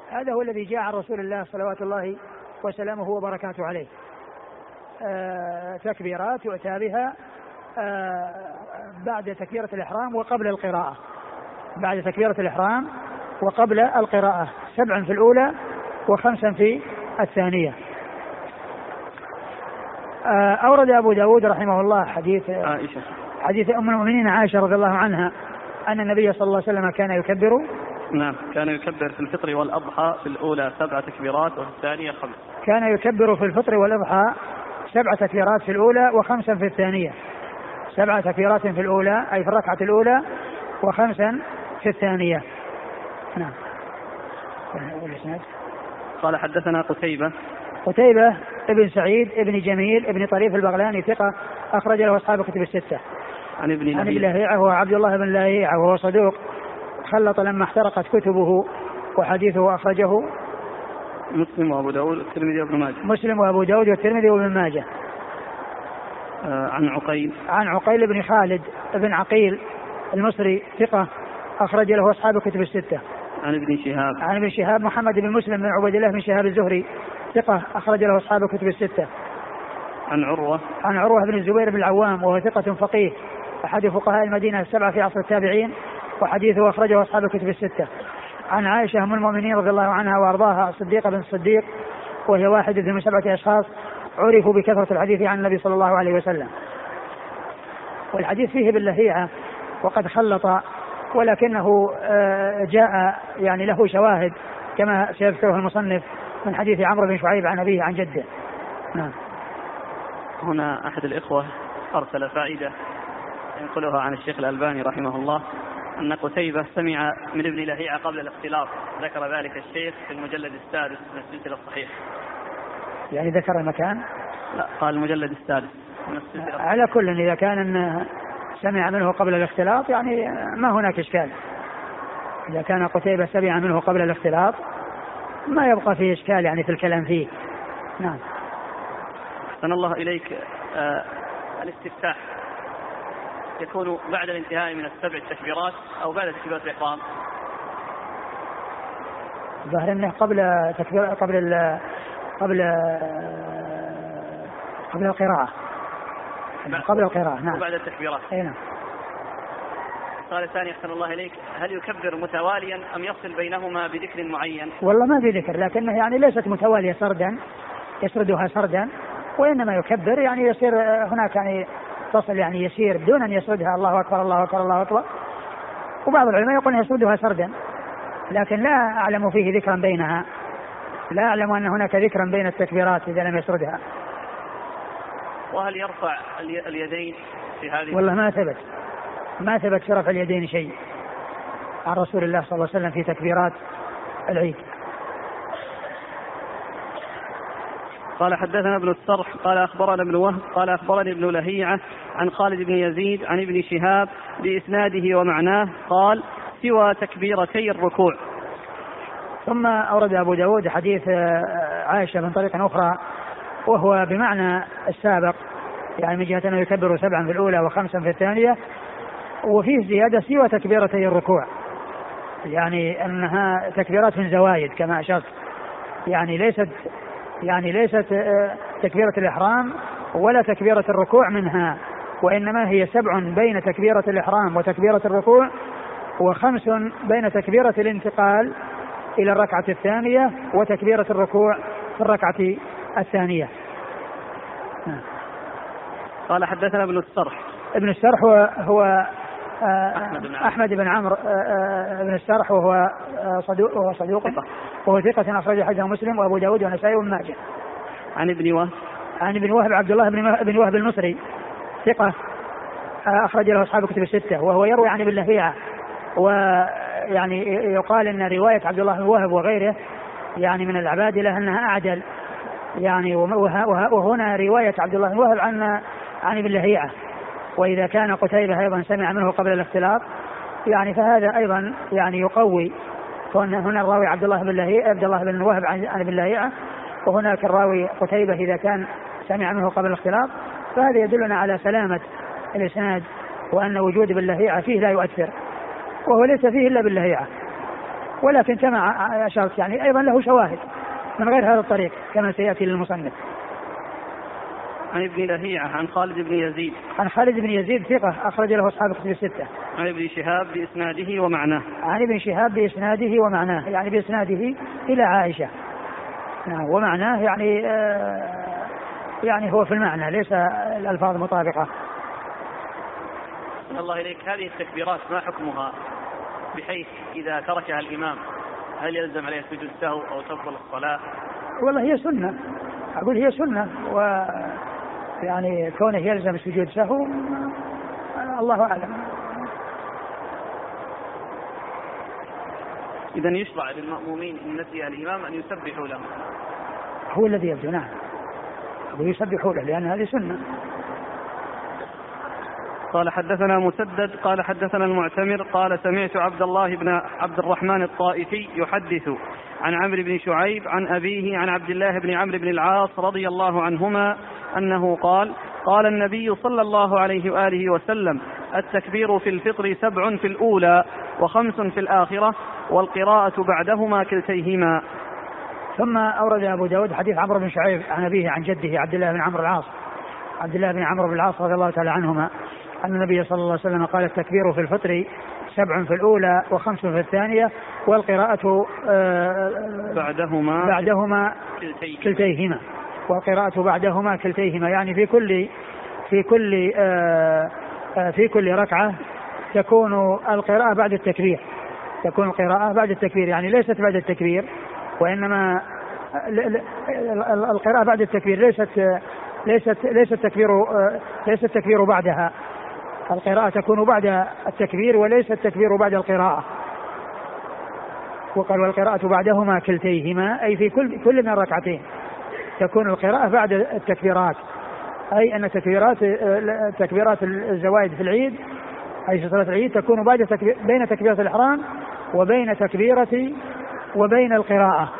هذا هو الذي جاء عن رسول الله صلوات الله وسلامه وبركاته عليه. تكبيرات يؤتى بها بعد تكبيرة الإحرام وقبل القراءة، بعد تكبيرة الإحرام وقبل القراءة، 7 في الأولى و5 في الثانية. أورد أبو داود رحمه الله حديث أم المؤمنين عائشة رضي الله عنها أن النبي صلى الله عليه وسلم كان يكبر. نعم، كان يكبر في الفطر والأضحى في الأولى 7 تكبيرات وفي الثانية 5. كان يكبر في الفطر والأضحى 7 تكبيرات في الأولى و5 في الثانية. 7 تكبيرات في الأولى أي في الركعة الأولى و5 في الثانية. نعم. قال حدثنا قتيبة ابن سعيد ابن جميل ابن طريف البغلاني ثقة أخرج له أصحاب كتب الستة. عن ابن لهيعة وهو عبد الله بن لهيعة وهو صدوق خلط لما احترقت كتبه، وحديثه أخرجه مسلم وأبو داود والترمذي وابن ماجه. مسلم وأبو داود والترمذي وابن ماجه. عن عقيل بن خالد بن عقيل المصري ثقة أخرج له أصحاب كتب الستة. عن ابن شهاب محمد بن مسلم بن عبد الله بن شهاب الزهري ثقة أخرج له أصحاب كتب الستة. عن عروة بن الزبير بن العوام وهو ثقة فقيه أحد فقهاء المدينة 7 في عصر التابعين، وحديثه أخرجه أصحاب كتب الستة. عن عائشة أم المؤمنين رضي الله عنها وأرضاها الصديقة بن الصديق، وهي واحدة من 7 أشخاص عرفوا بكثرة الحديث عن النبي صلى الله عليه وسلم. والحديث فيه باللهيعة وقد خلط، ولكنه جاء يعني له شواهد كما سيذكره المصنف من حديث عمرو بن شعيب عن أبيه عن جده. نعم. هنا أحد الإخوة أرسل فائدة ينقلها عن الشيخ الألباني رحمه الله أن قتيبة سمع من ابن لهيعة قبل الاختلاط، ذكر ذلك الشيخ في المجلد السادس من السلسلة الصحيح. يعني ذكر المكان؟ لا، قال المجلد السادس من السلسلة. على كل إذا كان سمع منه قبل الاختلاط يعني ما هناك إشكال. إذا كان قتيبة سمع منه قبل الاختلاط ما يبقى فيه إشكال يعني في الكلام فيه. نعم. أحسن الله إليك. الاستفتاح يكون بعد الانتهاء من 7 تكبيرات أو بعد تكبيرات الإحرام؟ ظاهر أنه قبل القراءة. قبل القراءة. نعم. وبعد التكبيرات. نعم. السؤال الثاني أحسن الله إليك، هل يكبر متواليا أم يفصل بينهما بذكر معين؟ والله ما في ذكر، لكنه يعني ليست متوالية سردا يسردها سردا، وإنما يكبر يعني يصير هناك يعني فصل يعني يسير بدون أن يسردها الله أكبر الله أكبر الله أكبر. وبعض العلماء يقول يسردها سردا، لكن لا أعلم فيه ذكرا بينها، لا أعلم أن هناك ذكرا بين التكبيرات إذا لم يسردها. وهل يرفع اليدين في هذه؟ والله ما ثبت في رفع اليدين شيء عن رسول الله صلى الله عليه وسلم في تكبيرات العيد. قال حدثنا ابن السرح قال أخبرنا ابن وهب قال أخبرني ابن لهيعة عن خالد بن يزيد عن ابن شهاب بإسناده ومعناه قال سوى تكبيرتي الركوع. ثم أورد أبو داود حديث عائشة من طريق أخرى وهو بمعنى السابق، يعني من جهة أنه يكبر 7 في الأولى و5 في الثانية، وفيه زيادة سوى تكبيرتي الركوع، يعني أنها تكبيرات من زوايد كما أشرت، يعني ليست تكبيرة الإحرام ولا تكبيرة الركوع منها، وإنما هي 7 بين تكبيرة الإحرام وتكبيرة الركوع، و5 بين تكبيرة الانتقال إلى الركعة الثانية وتكبيرة الركوع في الركعة الثانية. قال حدثنا ابن السرح هو أحمد بن عمرو بن السرح وهو صدوق وهو ثقة أخرج حديثه مسلم وأبو داود والنسائي وابن ماجه. عن ابن وهب عبد الله بن وهب المصري ثقة أخرج له أصحاب كتب الستة، وهو يروي عن ابن لهيعة، ويعني يقال أن رواية عبد الله بن وهب وغيره يعني من العبادلة أنها أعدل، يعني وهنا رواية عبد الله بن وهب عن ابن لهيعة. وإذا كان قتيبة أيضا سمع منه قبل الاختلاط يعني فهذا أيضا يعني يقوي، هنا الراوي عبد الله بن وهب عن ابن لهيعة، وهناك الراوي قتيبة إذا كان سمع منه قبل الاختلاط، فهذا يدلنا على سلامة الإسناد، وأن وجود ابن لهيعة فيه لا يؤثر، وهو ليس فيه إلا ابن لهيعة، ولكن كما أشرت يعني أيضا له شواهد من غير هذا الطريق كما سيأتي للمصنف. عن ابن لهيعة عن خالد بن يزيد. عن خالد بن يزيد ثقة أخرج له أصحاب الكتب الستة. عن ابن شهاب بإسناده ومعناه. عن ابن شهاب بإسناده ومعناه يعني بإسناده إلى عائشة ومعناه يعني هو في المعنى ليس الألفاظ مطابقة. الله إليك، هذه التكبيرات ما حكمها بحيث إذا تركها الإمام هل يلزم عليه سجود سهو أو تبطل الصلاة؟ والله هي سنة، أقول هي سنة، ويعني كونه يلزم سجود سهو الله أعلم. إذن يشرع للمأمومين إن نسي الإمام أن يسبحوا له. هو الذي يبدو نعم، ويسبحوا له لأن هذه سنة. قال حدثنا مسدد قال حدثنا المعتمر قال سمعت عبد الله بن عبد الرحمن الطائفي يحدث عن عمرو بن شعيب عن أبيه عن عبد الله بن عمرو بن العاص رضي الله عنهما أنه قال قال النبي صلى الله عليه وآله وسلم التكبير في الفطر 7 في الأولى و5 في الآخرة والقراءة بعدهما كلتيهما. ثم أورد أبو داود حديث عمرو بن شعيب عن أبيه عن جده عبد الله بن عمرو العاص عبد الله بن عمرو بن العاص رضي الله تعالى عنهما أن النبي صلى الله عليه وسلم قال التكبير في الفطر 7 في الأولى و5 في الثانية والقراءة بعدهما كلتيهما والقراءة بعدهما كلتيهما يعني في كل ركعة تكون القراءة بعد التكبير يعني ليست بعد التكبير وإنما القراءة بعد التكبير ليست التكبير بعدها. القراءة تكون بعد التكبير وليس التكبير بعد القراءة. وقال والقراءة بعدهما كلتيهما أي في كل من الركعتين تكون القراءة بعد التكبيرات، أي أن تكبيرات الزوائد في العيد أي صلاة العيد تكون بين تكبيرة الإحرام وبين القراءة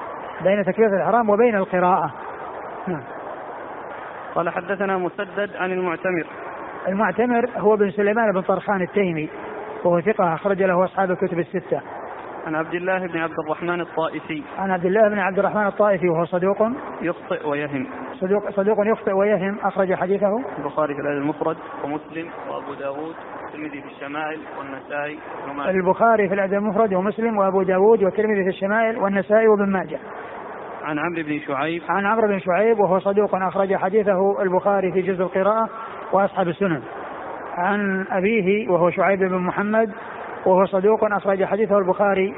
نعم. قال حدثنا مسدد عن المعتمر هو بن سليمان بن طرخان التيمي وهو ثقة أخرج له أصحاب الكتب الستة. عن عبد الله بن عبد الرحمن الطائفي وهو صدوق يخطئ ويهم أخرج حديثه البخاري في الأدب المفرد ومسلم وأبو داود والترمذي في الشمائل والنسائي البخاري في الأدب المفرد ومسلم وأبو داود والترمذي في الشمائل والنسائي وابن ماجه. عن عمرو بن شعيب وهو صدوق أخرج حديثه البخاري في جزء القراءة وأصحاب السنن. عن أبيه وهو شعيب بن محمد وهو صدوق أخرج حديثه البخاري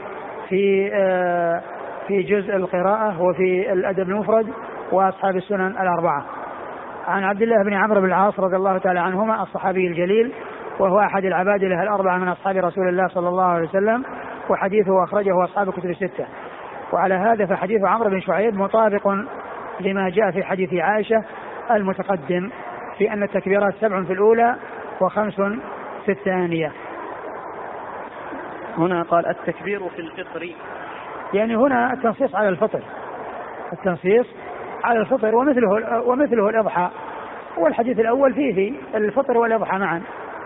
في جزء القراءة وفي الأدب المفرد وأصحاب السنن الأربعة. عن عبد الله بن عمرو بن العاص رضي الله تعالى عنهما الصحابي الجليل وهو أحد العبادلة الأربعة من أصحاب رسول الله صلى الله عليه وسلم وحديثه أخرجه أصحاب الكتب الستة. وعلى هذا فحديث عمرو بن شعيب مطابق لما جاء في حديث عائشة المتقدم في أن التكبيرات 7 في الأولى و5 في الثانية. هنا قال التكبير في الفطر يعني هنا التنصيص على الفطر ومثله الإضحى والحديث الأول فيه الفطر والإضحى معا.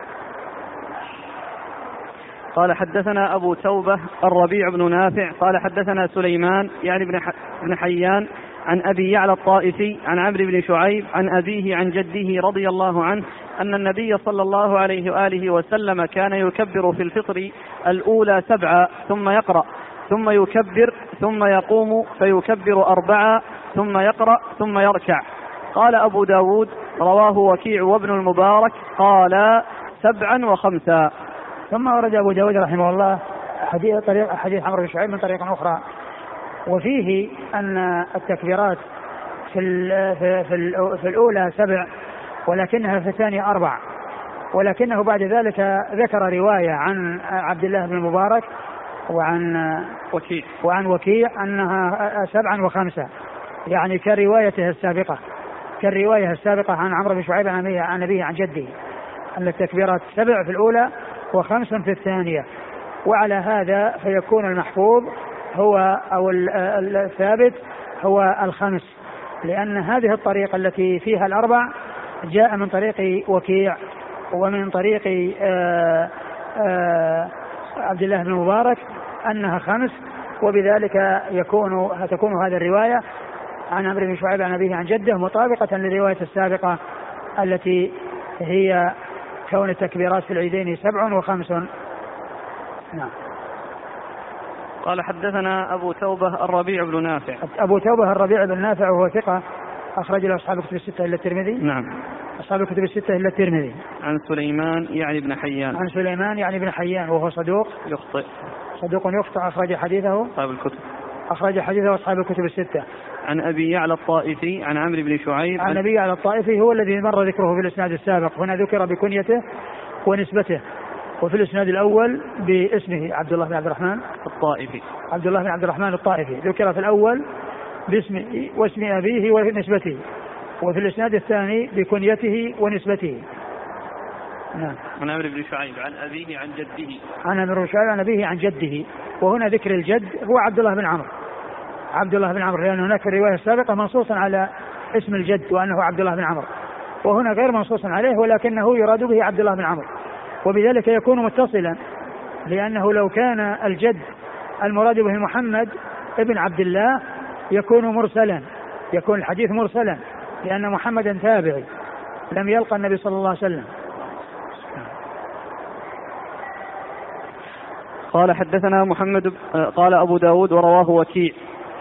قال حدثنا أبو توبة الربيع بن نافع قال حدثنا سليمان يعني بن حيان عن أبي يعلى الطائفي عن عمرو بن شعيب عن أبيه عن جده رضي الله عنه أن النبي صلى الله عليه وآله وسلم كان يكبر في الفطر الأولى 7 ثم يقرأ ثم يكبر ثم يقوم فيكبر 4 ثم يقرأ ثم يركع. قال أبو داود رواه وكيع وابن المبارك قال 7 و5. ثم ورد أبو داود رحمه الله حديث عمرو بن شعيب من طريق أخرى وفيه أن التكبيرات في الأولى 7 ولكنها في الثانية 4، ولكنه بعد ذلك ذكر رواية عن عبد الله بن المبارك وعن وكيع أنها 7 و5 يعني كالرواية السابقة عن عمرو بن شعيب عن أبيه عن جده أن التكبيرات 7 في الأولى و5 في الثانية. وعلى هذا فيكون المحفوظ هو أو الثابت هو 5 لأن هذه الطريقة التي فيها 4 جاء من طريق وكيع ومن طريق عبد الله بن المبارك أنها 5، وبذلك تكون هذه الرواية عن عمرو بن شعيب عن أبيه عن جده مطابقة للرواية السابقة التي هي كون التكبيرات في العيدين 7 و5. نعم. قال حدثنا أبو توبة الربيع بن نافع. أبو توبة الربيع بن نافع وهو ثقة أخرج له أصحاب الكتب الستة إلا الترمذي. نعم. أصحاب الكتب الستة إلا الترمذي. عن سليمان يعني بن حيان. عن سليمان يعني بن حيان وهو صدوق يخطئ. أخرج حديثه أصحاب الكتب الستة. عن أبي يعلى الطائفي عن عمرو بن شعيب. عن أبي يعلى الطائفي هو الذي مر ذكره في الإسناد السابق، هنا ذكر بكنيته ونسبته، وفي الإسناد الأول باسمه عبد الله بن عبد الرحمن الطائفي ذكر في الأول باسمه واسم أبيه ونسبته، وفي الإسناد الثاني بكنيته ونسبته. نعم. عن عمرو بن شعيب عن أبيه عن جده. عن عمرو بن شعيب عن أبيه عن جده، وهنا ذكر الجد هو عبد الله بن عمرو، لأن هناك في الرواية السابقة منصوصا على اسم الجد وأنه عبد الله بن عمرو، وهنا غير منصوص عليه ولكنه يراد به عبد الله بن عمرو، وبذلك يكون متصلا، لأنه لو كان الجد المراد به محمد ابن عبد الله يكون الحديث مرسلا، لأن محمدا تابعي لم يلقى النبي صلى الله عليه وسلم. قال حدثنا محمد قال أبو داود ورواه وكيع.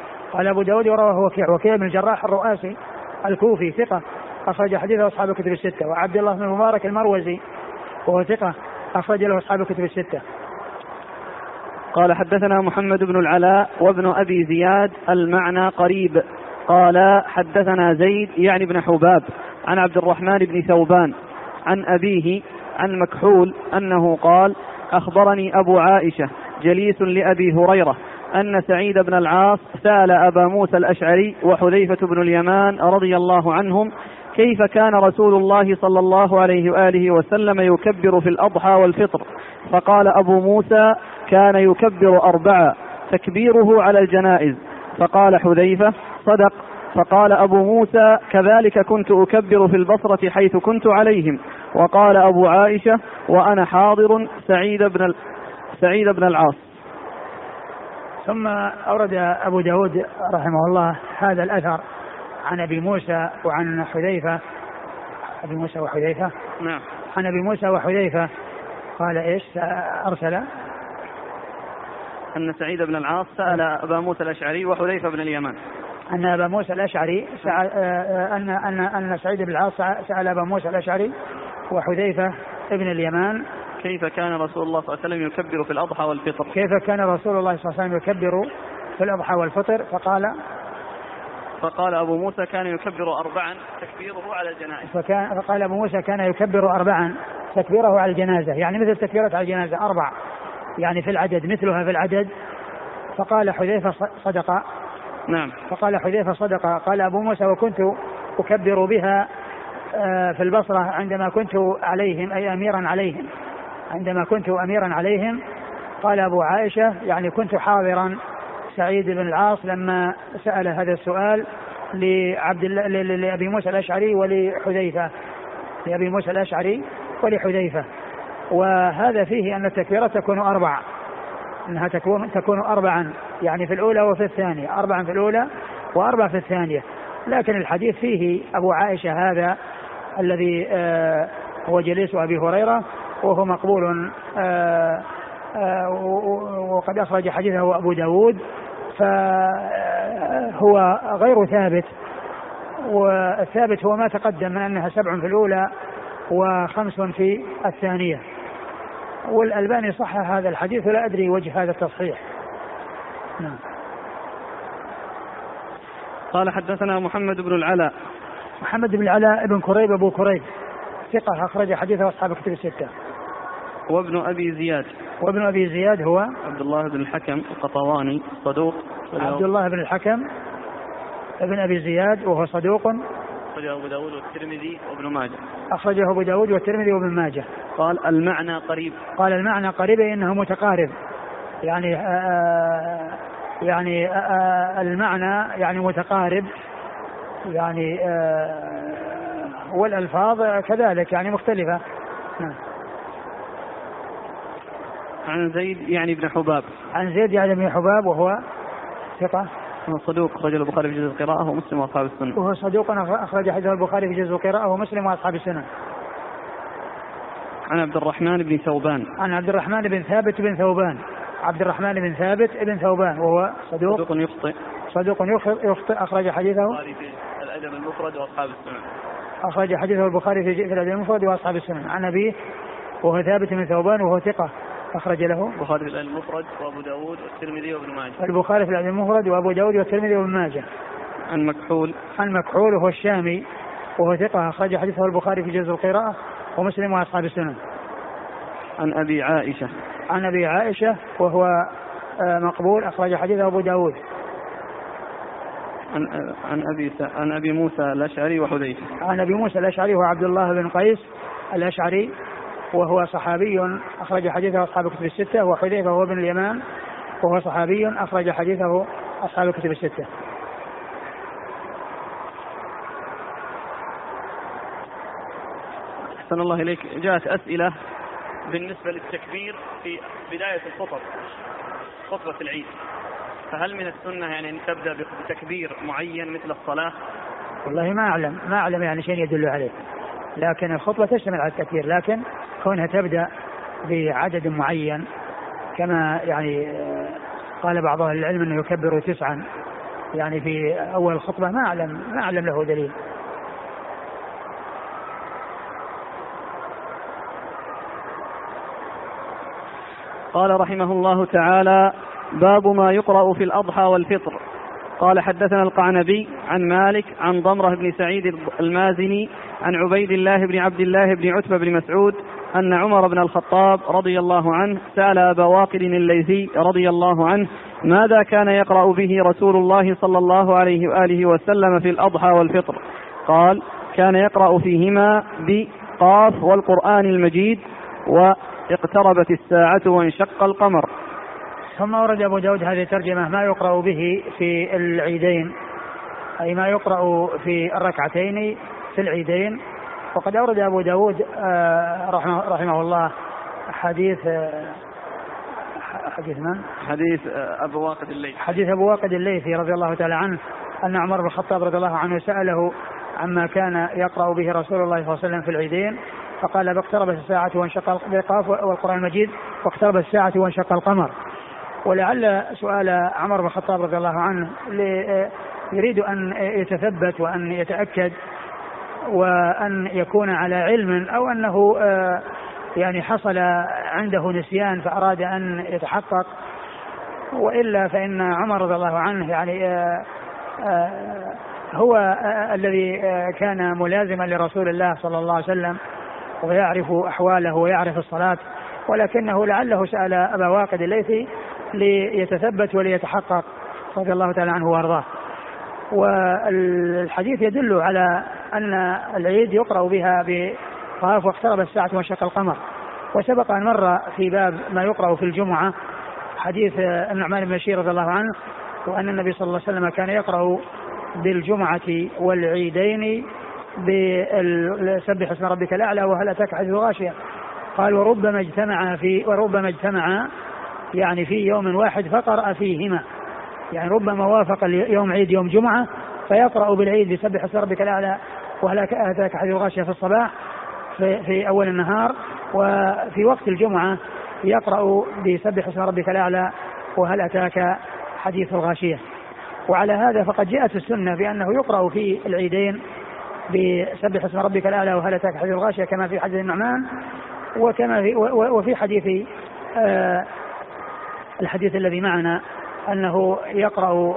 وكيع بن الجراح الرؤاسي الكوفي ثقة أخرج حديثه أصحاب الكتب الستة. وعبد الله بن المبارك المروزي وهو ثقة أخرج له أصحاب الكتب الستة. قال حدثنا محمد بن العلاء وابن أبي زياد المعنى قريب. قال حدثنا زيد يعني بن حباب عن عبد الرحمن بن ثوبان عن أبيه عن مكحول أنه قال أخبرني أبو عائشة جليس لأبي هريرة أن سعيد بن العاص سأل أبا موسى الأشعري وحذيفة بن اليمان رضي الله عنهم كيف كان رسول الله صلى الله عليه وآله وسلم يكبر في الأضحى والفطر، فقال أبو موسى كان يكبر 4 تكبيره على الجنائز، فقال حذيفة صدق، فقال أبو موسى كذلك كنت أكبر في البصرة حيث كنت عليهم، وقال أبو عائشة وأنا حاضر سعيد بن العاص. ثم أورد أبو داود رحمه الله هذا الأثر عن أبي موسى وعن حذيفة. نعم. عن أبي موسى وحذيفة قال إيش أرسل أن سعيد بن العاص سأل أبا موسى الأشعري وحذيفة بن اليمان. أن أبا موسى الأشعري أن سعيد بن العاص سأل أبا موسى الأشعري وحذيفة بن اليمان كيف كان رسول الله صلى الله عليه وسلم يكبر في الأضحى والفطر. يكبر في الأضحى والفطر. فقال أبو موسى كان يكبر 4 تكبيره على الجنائز. فقال أبو موسى كان يكبر 4 تكبيره على الجنازة، يعني مثل تكبيرة على الجنازة 4 يعني في العدد مثلها في العدد. فقال حذيفة صدق. نعم. قال أبو موسى وكنت أكبر بها في البصرة عندما كنت عليهم أي أميرا عليهم. قال أبو عائشة يعني كنت حاضرا سعيد بن العاص لما سأل هذا السؤال لأبي موسى الأشعري ولحذيفة. وهذا فيه أن التكبيرة تكون 4، أنها تكون 4 يعني في الأولى وفي الثانية، 4 في الأولى و4 في الثانية. لكن الحديث فيه أبو عائشة هذا الذي هو جليس أبي هريرة وهو مقبول، وقد أخرج حديثه أبو داود، فهو غير ثابت. والثابت هو ما تقدم من أنها 7 في الأولى و5 في الثانية. والألباني صحح هذا الحديث ولا أدري وجه هذا التصحيح. نعم. قال حدثنا محمد بن العلاء بن كريب أبو كريب ثقة أخرج حديثه أصحاب الكتب الستة. وابن أبي زياد هو عبد الله بن الحكم القطواني صدوق. عبد الله بن الحكم ابن أبي زياد وهو صدوق. أخرجه أبو داود والترمذي وابن ماجه. قال المعنى قريب إنه متقارب، يعني المعنى يعني متقارب، يعني والألفاظ كذلك يعني مختلفة. عن زيد يعني بن حباب. عن زيد يعني بن حباب وهو ثقة صدوق أخرج البخاري في جزء القراءة ومسلم وأصحاب السنن. وهو صدوق أخرج حديثه البخاري في جزء القراءة ومسلم وأصحاب السنن. عن عبد الرحمن بن ثوبان. عن عبد الرحمن بن ثابت بن ثوبان. عبد الرحمن بن ثابت بن ثوبان وهو صدوق يخطئ. صدوق يخطئ أخرج حديثه البخاري في الأدب المفرد وأصحاب السنن. أخرج حديثه البخاري في الأدب المفرد وأصحاب السنن. عن أبيه وهو ثابت بن ثوبان وهو ثقة أخرج له البخاري في الأدب المفرد وأبو داود والترمذي وابن ماجه. البخاري في الأدب المفرد وأبو داود والترمذي وابن ماجه. عن مكحول. عن مكحول وهو الشامي وهو ثقة أخرج حديثه البخاري في جزء القراءة ومسلم وأصحاب السنن. عن أبي عائشة. عن أبي عائشة وهو مقبول أخرج حديثه أبو داود. عن أبي موسى الأشعري وحذيفة. عن أبي موسى الأشعري هو عبد الله بن قيس الأشعري وهو صحابي أخرج حديثه أصحاب الكتب الستة. وحذيفة هو ابن اليمان وهو صحابي أخرج حديثه أصحاب الكتب الستة. أحسن الله إليك. جاءت أسئلة بالنسبة للتكبير في بداية الخطب، خطبة العيد، فهل من السنة يعني أن تبدأ بتكبير معين مثل الصلاة؟ والله ما أعلم يعني شيء يدل عليه، لكن الخطبة تشتمل على التكبير، لكن كونها تبدأ بعدد معين كما يعني قال بعض أهل العلم أنه يكبر 9 يعني في أول الخطبة، ما أعلم له دليل. قال رحمه الله تعالى: باب ما يقرأ في الأضحى والفطر. قال: حدثنا القعنبي عن مالك عن ضمرة بن سعيد المازني عن عبيد الله بن عبد الله بن عتبة بن مسعود أن عمر بن الخطاب رضي الله عنه سأل أبا واقد الليثي رضي الله عنه ماذا كان يقرأ به رسول الله صلى الله عليه وآله وسلم في الأضحى والفطر. قال: كان يقرأ فيهما بقاف والقرآن المجيد واقتربت الساعة وانشق القمر. ثم ورد أبو داود هذه الترجمة ما يقرأ به في العيدين، أي ما يقرأ في الركعتين في العيدين. وقد أورد أبو داود رحمه الله حديث من؟ حديث أبو واقد الليثي. حديث أبو واقد الليثي رضي الله تعالى عنه أن عمر بن الخطاب رضي الله عنه سأله عما كان يقرأ به رسول الله صلى الله عليه وسلم في العيدين، فقال: اقتربت الساعة وانشق القاف والقرآن المجيد واقتربت الساعة وانشق القمر. ولعل سؤال عمر بن الخطاب رضي الله عنه يريد أن يتثبت وأن يتأكد وأن يكون على علم، أو أنه يعني حصل عنده نسيان فأراد أن يتحقق، وإلا فإن عمر رضي الله عنه يعني هو الذي كان ملازما لرسول الله صلى الله عليه وسلم ويعرف أحواله ويعرف الصلاة، ولكنه لعله سأل أبا واقد الليثي ليتثبت وليتحقق رضي الله تعالى عنه وارضاه. والحديث يدل على أن العيد يقرأ بها بقاف واقترب الساعة وانشق القمر. وسبق أن مر في باب ما يقرأ في الجمعة حديث النعمان بن بشير رضي الله عنه، وأن النبي صلى الله عليه وسلم كان يقرأ بالجمعة والعيدين بسبح اسم ربك الأعلى وهل أتاك حديث الغاشية. قال: وربما اجتمع يعني في يوم واحد فقرأ فيهما، يعني ربما وافق يوم عيد يوم جمعة فيقرأ بالعيد بسبح اسم ربك الأعلى وهل أتاك حديث الغاشية في الصباح في أول النهار، وفي وقت الجمعة يقرأ بسبح اسم ربك الأعلى وهل أتاك حديث الغاشية. وعلى هذا فقد جاءت السنة بأنه يقرأ في العيدين بسبح اسم ربك الأعلى وهل أتاك حديث الغاشية كما في حديث النعمان، وكما وفي حديث الحديث الذي معنا أنه يقرأ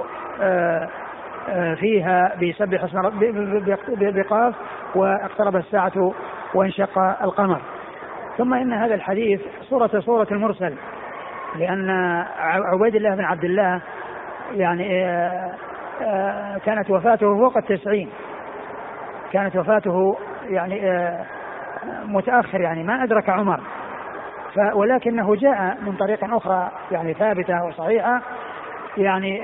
فيها بسبح اسم بقاف واقترب الساعة وانشق القمر. ثم إن هذا الحديث صورة المرسل، لأن عبيد الله بن عبد الله يعني كانت وفاته فوق 90، كانت وفاته يعني متأخر، يعني ما أدرك عمر، ولكنه جاء من طريق أخرى يعني ثابتة وصحيحة، يعني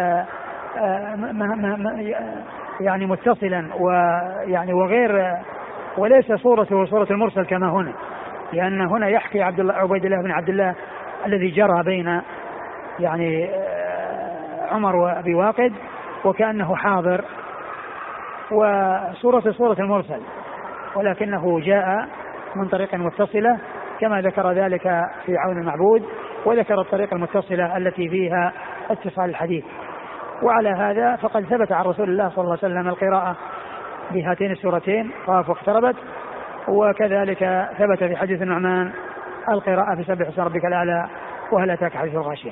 يعني متصلا ويعني وغير، وليس صورته صورة المرسل كما هنا، لأن هنا يحكي عبيد الله بن عبد الله الذي جرى بين يعني عمر وأبي واقد وكأنه حاضر، وصورة المرسل، ولكنه جاء من طريق متصلة كما ذكر ذلك في عون المعبود، وذكر الطريق المتصلة التي فيها اتصال الحديث. وعلى هذا فقد ثبت عن رسول الله صلى الله عليه وسلم القراءة بهاتين السورتين قاف واقتربت، وكذلك ثبت في حديث النعمان القراءة في سبح اسم ربك الأعلى وهل أتاك حديث الغاشية.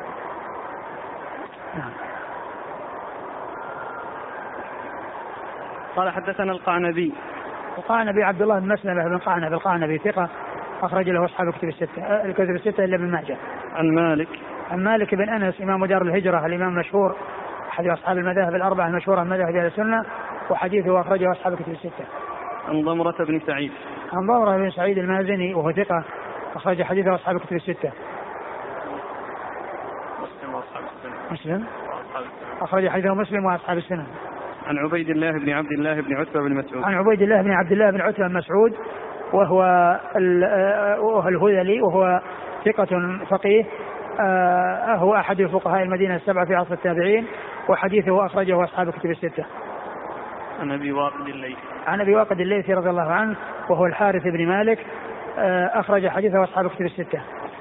قال حدثنا القعنبي عبد الله بن مسلمة بن قعنب القعنبي ثقة أخرج له أصحاب الكتب الستة إلا ابن ماجه. عن مالك بن أنس إمام دار الهجرة الإمام المشهور أحد أصحاب المذاهب الأربعة المشهورة من مذاهب أهل السنة، وحديثه أخرجه أصحاب الكتب الستة. عن ضمرة بن سعيد المازني وهو ثقة أخرج حديثه أصحاب الكتب الستة. مسلم أخرج حديثه مسلم وأصحاب السنة. عن عبيد الله بن عبد الله بن عتبة بن عتبة بن مسعود وهو الهذلي وهو ثقة فقيه، هو أحد فقهاء المدينة السبعة في عصر التابعين، وحديثه أخرجه أصحاب الكتب الستة. عن أبي واقد الليثي رضي الله عنه وهو الحارث بن مالك، أخرج حديثه أصحاب الكتب الستة.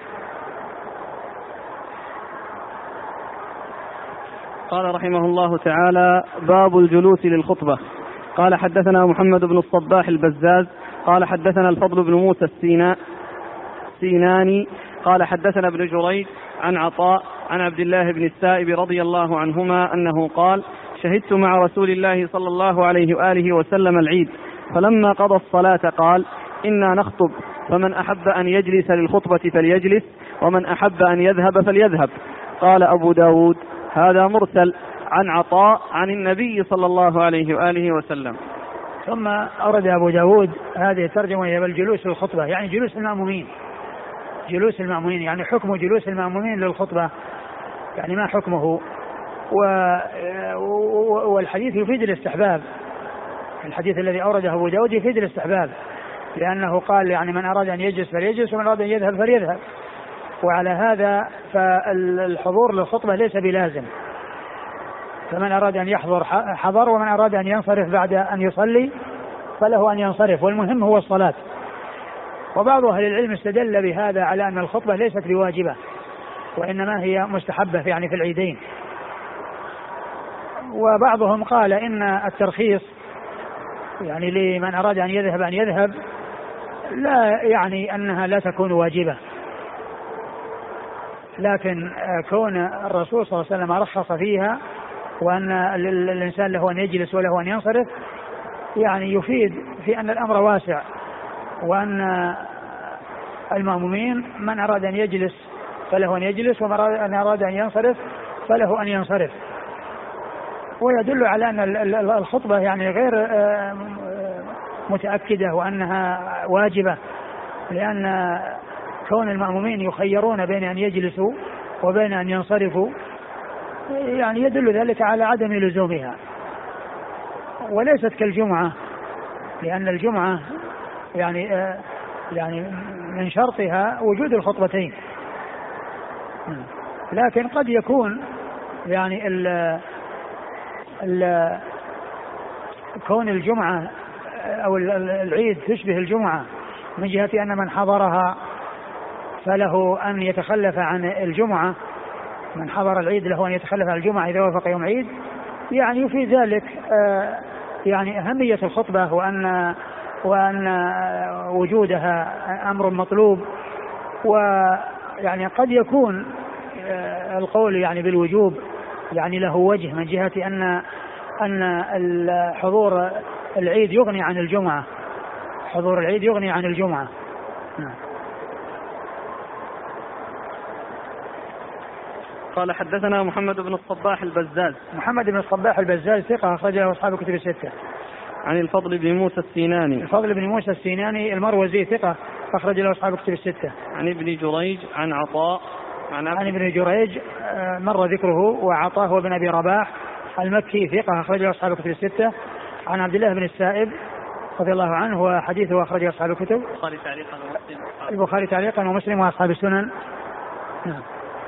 قال رحمه الله تعالى: باب الجلوس للخطبة. قال حدثنا محمد بن الصباح البزاز قال حدثنا الفضل بن موسى السيناني قال حدثنا ابن جريج عن عطاء عن عبد الله بن السائب رضي الله عنهما أنه قال: شهدت مع رسول الله صلى الله عليه وآله وسلم العيد، فلما قضى الصلاة قال: إنا نخطب، فمن أحب أن يجلس للخطبة فليجلس، ومن أحب أن يذهب فليذهب. قال أبو داود: هذا مرسل عن عطاء عن النبي صلى الله عليه وآله وسلم. ثم أورد أبو داود هذه الترجمة هي الجلوس للخطبة، يعني جلوس المأمومين، يعني حكم جلوس المأمومين للخطبة، يعني ما حكمه. والحديث يفيد الاستحباب، الحديث الذي أورده أبو داود يفيد الاستحباب، لأنه قال يعني من أراد أن يجلس فليجلس ومن أراد أن يذهب فليذهب. وعلى هذا فالحضور للخطبة ليس بلازم، فمن أراد أن يحضر حضر، ومن أراد أن ينصرف بعد أن يصلي فله أن ينصرف، والمهم هو الصلاة. وبعض أهل العلم استدل بهذا على أن الخطبة ليست بواجبة، وإنما هي مستحبة يعني في العيدين. وبعضهم قال إن الترخيص يعني لمن أراد أن يذهب لا يعني أنها لا تكون واجبة، لكن كون الرسول صلى الله عليه وسلم رخص فيها وأن الإنسان له أن يجلس وله أن ينصرف، يعني يفيد في أن الأمر واسع، وأن المأمومين من أراد أن يجلس فله أن يجلس، ومن أراد أن ينصرف فله أن ينصرف. ويدل على أن الخطبة يعني غير متأكدة وأنها واجبة، لأن كون المأمومين يخيرون بين أن يجلسوا وبين أن ينصرفوا يعني يدل ذلك على عدم لزومها، وليست كالجمعة، لأن الجمعة يعني من شرطها وجود الخطبتين، لكن قد يكون يعني كون الجمعة أو العيد تشبه الجمعة من جهة أن من حضرها فله أن يتخلف عن الجمعة، من حضر العيد له أن يتخلف عن الجمعة إذا وافق يوم عيد، يعني يفيد ذلك يعني أهمية الخطبة وأن وجودها أمر مطلوب. ويعني قد يكون القول يعني بالوجوب يعني له وجه من جهة أن حضور العيد يغني عن الجمعة، حضور العيد يغني عن الجمعة. قال حدثنا محمد بن الصباح البزاز ثقة أخرج له أصحاب الكتب الستة. عن الفضل بن موسى السيناني المروزي ثقة أخرج له أصحاب الكتب الستة. عن ابن جريج عن عطاء عن ابن جريج مر ذكره، وعطاء هو بن أبي رباح المكي ثقة أخرج له أصحاب الكتب الستة. عن عبد الله بن السائب رضي الله عنه وحديثه أخرج أصحاب الكتب، البخاري تعليقا ومسلم وأصحاب السنن. نعم.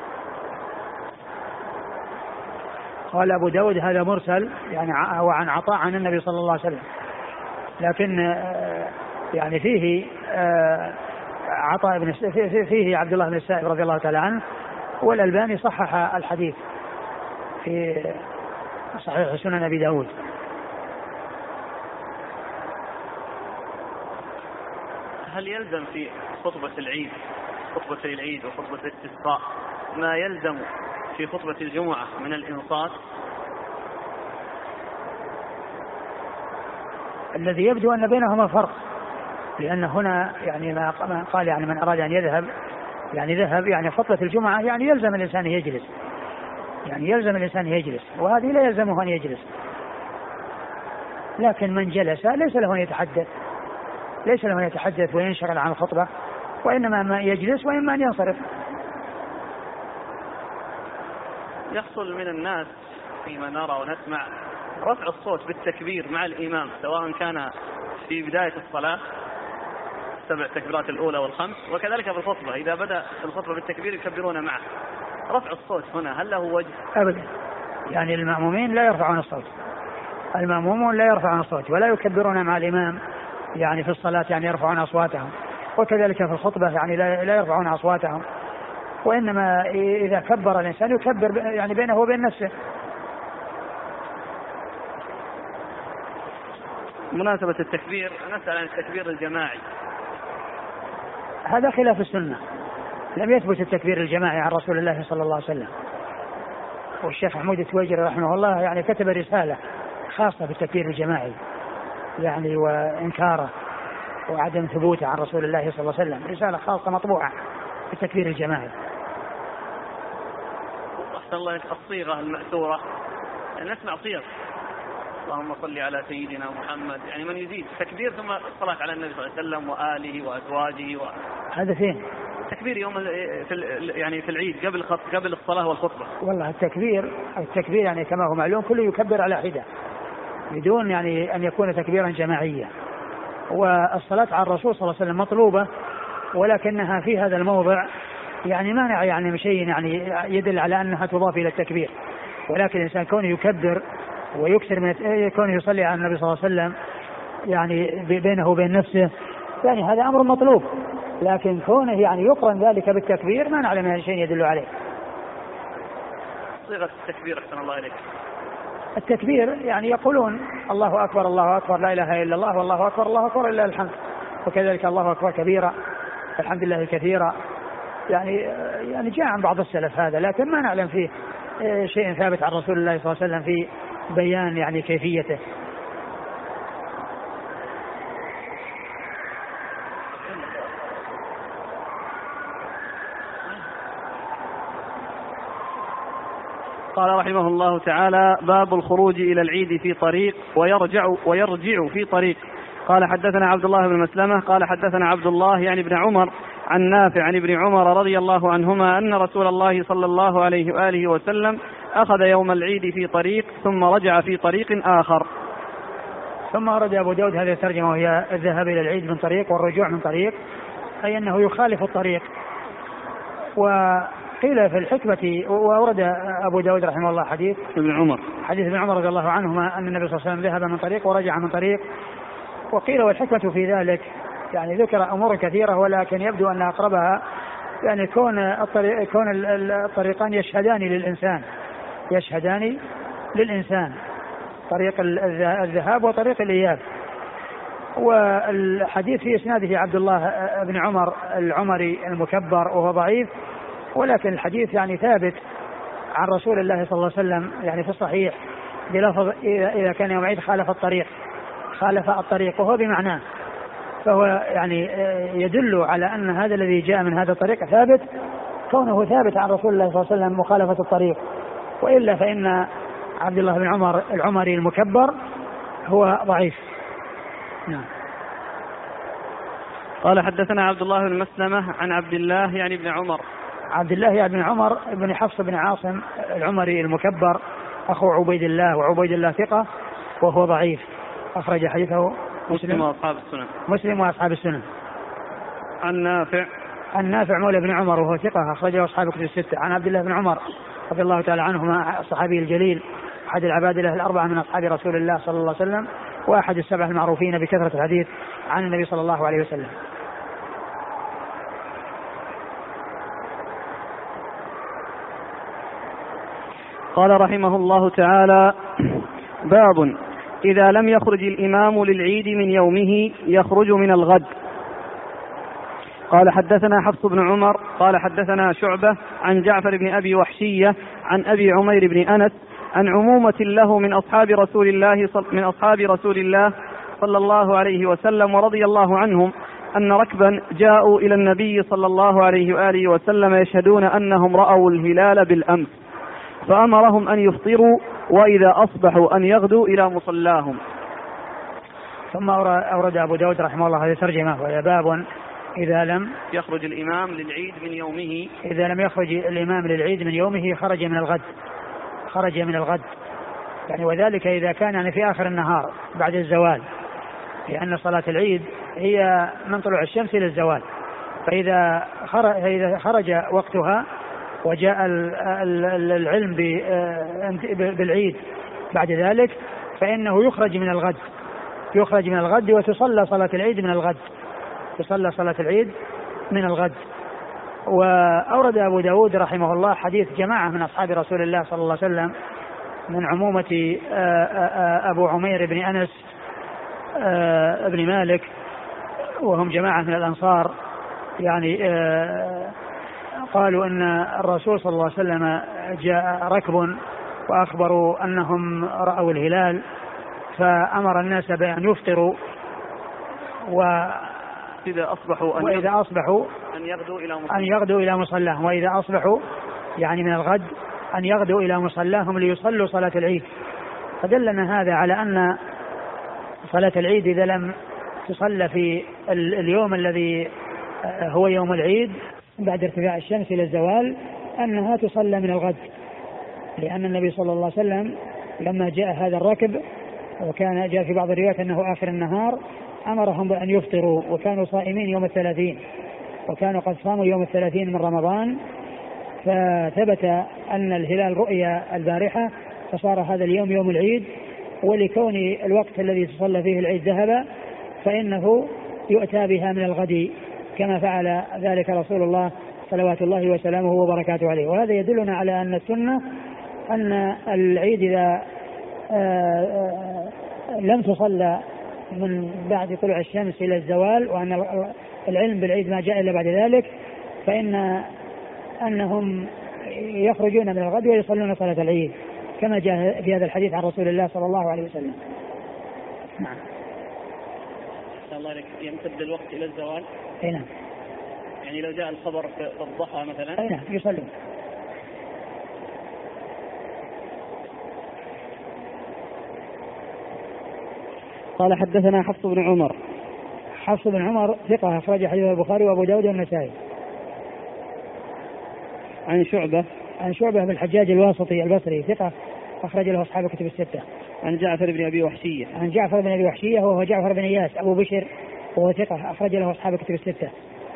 قال أبو داود هذا مرسل يعني هو عن عطاء عن النبي صلى الله عليه وسلم، لكن يعني فيه عطاء بن فيه عبد الله بن السائب رضي الله تعالى عنه، والألباني صحح الحديث في صحيح سنن أبي داود. هل يلزم في خطبة العيد وخطبة الاستسقاء ما يلزم في خطبة الجمعة من الإنصات؟ الذي يبدو أن بينهما فرق، لأن هنا يعني ما قال يعني من أراد أن يذهب يعني ذهب، يعني خطبة الجمعة يعني يلزم الإنسان يجلس، يعني يلزم الإنسان يجلس، وهذه لا يلزمه أن يجلس. لكن من جلس ليس له أن يتحدث وينشغل عن الخطبة، وإنما ما يجلس وإما أن ينصرف. يحصل من الناس فيما نرى ونسمع رفع الصوت بالتكبير مع الإمام، سواء كان في بداية الصلاة 7 تكبيرات الأولى والخمس، وكذلك في الخطبة إذا بدأ الخطبة بالتكبير يكبرون معه. رفع الصوت هنا هل له وجه؟ أبدا، يعني المأمومين لا يرفعون الصوت، المأمومون لا يرفعون الصوت ولا يكبرون مع الإمام يعني في الصلاة، يعني يرفعون أصواتهم، وكذلك في الخطبة يعني لا يرفعون أصواتهم، وإنما إذا كبر الإنسان يكبر يعني بينه وبين نفسه. مناسبة التكبير، نسأل عن التكبير الجماعي. هذا خلاف السنة، لم يثبت التكبير الجماعي عن رسول الله صلى الله عليه وسلم. والشيخ محمود التويجري رحمه الله يعني كتب رسالة خاصة بالتكبير الجماعي يعني وإنكاره وعدم ثبوته عن رسول الله صلى الله عليه وسلم، رسالة خاصة مطبوعة بالتكبير الجماعي. أحسن الله الصيغة المأثورة، يعني نسمع صيغ اللهم صل على سيدنا محمد، يعني من يزيد تكبير ثم الصلاة على النبي صلى الله عليه وسلم وآله وأزواجه هذا فين؟ تكبير يوم يعني في العيد قبل الصلاة والخطبة. والله التكبير يعني كما هو معلوم كله يكبر على حدة بدون يعني أن يكون تكبيرا جماعيا. والصلاة على الرسول صلى الله عليه وسلم مطلوبة، ولكنها في هذا الموضع يعني مانع يعني من شيء يعني يدل على أنها تضاف إلى التكبير، ولكن الإنسان كونه يكبر ويكثر من كونه يصلي على النبي صلى الله عليه وسلم يعني بينه وبين نفسه، يعني هذا أمر مطلوب، لكن كونه يعني يقرن ذلك بالتكبير ما نعلم أن شيء يدل عليه. صيغة التكبير أحسن الله إليك. التكبير يعني يقولون الله أكبر الله أكبر لا إله إلا الله والله أكبر الله أكبر إلا الحمد، وكذلك الله أكبر كبيرا الحمد لله كثيرا، يعني جاء عن بعض السلف هذا، لكن ما نعلم فيه شيء ثابت عن رسول الله صلى الله عليه وسلم في بيان يعني كيفيته. قال رحمه الله تعالى: باب الخروج إلى العيد في طريق ويرجع في طريق. قال حدثنا عبد الله بن مسلمة قال حدثنا عبد الله يعني ابن عمر عن نافع عن ابن عمر رضي الله عنهما أن رسول الله صلى الله عليه وآله وسلم أخذ يوم العيد في طريق ثم رجع في طريق آخر. ثم أرد أبو داود هذه الترجمة وهي الذهاب إلى العيد من طريق والرجوع من طريق، أي أنه يخالف الطريق. وقيل في الحكمة، وأورد أبو داود رحمه الله حديث ابن عمر رضي الله عنهما أن النبي صلى الله عليه وسلم ذهب من طريق ورجع من طريق. وقيل والحكمة في ذلك يعني ذكر أمور كثيرة، ولكن يبدو أن أقربها يعني كون الطريقان يشهدان للإنسان طريق الذهاب وطريق الإياب. والحديث في إسناده عبد الله بن عمر العمري المكبر وهو ضعيف، ولكن الحديث يعني ثابت عن رسول الله صلى الله عليه وسلم يعني في الصحيح بلفظ إذا كان يوم عيد خالف الطريق وهو بمعناه، فهو يعني يدل على أن هذا الذي جاء من هذا الطريق ثابت، كونه ثابت عن رسول الله صلى الله عليه وسلم مخالفة الطريق، وإلا فإن عبد الله بن عمر العمري المكبر هو ضعيف. نعم. قال حدثنا عبد الله بن مسلمة عن عبد الله يعني ابن عمر. عبد الله يعني ابن عمر بن حفص بن عاصم العمري المكبر أخو عبيد الله، وعبيد الله ثقة وهو ضعيف، أخرج حديثه مسلم وأصحاب السنن. عن عن نافع مولى بن عمر وهو ثقة أخرجه أصحاب كتب الستة. عن عبد الله بن عمر رضي الله تعالى عنهما الصحابي الجليل أحد العبادلة الأربعة من أصحاب رسول الله صلى الله عليه وسلم وأحد السبع المعروفين بكثرة الحديث عن النبي صلى الله عليه وسلم. قال رحمه الله تعالى: باب إذا لم يخرج الإمام للعيد من يومه يخرج من الغد. قال حدثنا حفص بن عمر قال حدثنا شعبة عن جعفر بن أبي وحشية عن أبي عمير بن أنس عن عمومة له من أصحاب رسول الله صلى الله عليه وسلم ورضي الله عنهم أن ركبا جاءوا إلى النبي صلى الله عليه وآله وسلم يشهدون أنهم رأوا الهلال بالأمس، فأمرهم أن يفطروا وإذا أصبحوا أن يغدوا إلى مصلاهم. ثم أورد أبو داود رحمه الله هذه الترجمة، وهي باب إذا لم يخرج الإمام للعيد من يومه، إذا لم يخرج الإمام للعيد من يومه خرج من الغد يعني، وذلك إذا كان يعني في آخر النهار بعد الزوال، لأن صلاة العيد هي من طلوع الشمس إلى الزوال، فإذا خرج وقتها وجاء العلم بالعيد بعد ذلك فإنه يخرج من الغد وتصلى صلاة العيد من الغد. وأورد أبو داود رحمه الله حديث جماعة من أصحاب رسول الله صلى الله عليه وسلم من عمومة أبو عمير بن أنس ابن مالك، وهم جماعة من الأنصار، يعني قالوا أن الرسول صلى الله عليه وسلم جاء ركب وأخبروا أنهم رأوا الهلال، فأمر الناس بأن يفطروا وإذا أصبحوا أن يغدوا إلى مصلاهم، وإذا أصبحوا يعني من الغد أن يغدوا إلى مصلاهم ليصلوا صلاة العيد. فدلنا هذا على أن صلاة العيد إذا لم تصلى في اليوم الذي هو يوم العيد بعد ارتفاع الشمس إلى الزوال أنها تصلى من الغد، لأن النبي صلى الله عليه وسلم لما جاء هذا الركب وكان جاء في بعض الروايات أنه آخر النهار أمرهم بأن يفطروا، وكانوا صائمين يوم 30 وكانوا قد صاموا يوم 30 من رمضان، فثبت أن الهلال رؤيا البارحة فصار هذا اليوم يوم العيد، ولكون الوقت الذي تصلى فيه العيد ذهب فإنه يؤتى بها من الغد كما فعل ذلك رسول الله صلوات الله وسلامه وبركاته عليه. وهذا يدلنا على أن السنة أن العيد إذا لم تصلى من بعد طلوع الشمس إلى الزوال، وأن العلم بالعيد ما جاء إلا بعد ذلك، أنهم يخرجون من الغد ويصلون صلاة العيد كما جاء في هذا الحديث عن رسول الله صلى الله عليه وسلم. نعم. الله عليك، يمتد الوقت إلى الزوال؟ أي نعم. يعني لو جاء الخبر في الضحى مثلا؟ أي نعم يصلون. قال حدثنا حفص بن عمر ثقة أخرج حديث البخاري وأبو داود والنسائي. عن شعبة بن الحجاج الواسطي البصري ثقة أخرج له أصحاب كتب الستة. عن جعفر بن أبي وحشية وهو جعفر بن إياس أبو بشر وهو ثقة أخرج له أصحاب كتب الستة.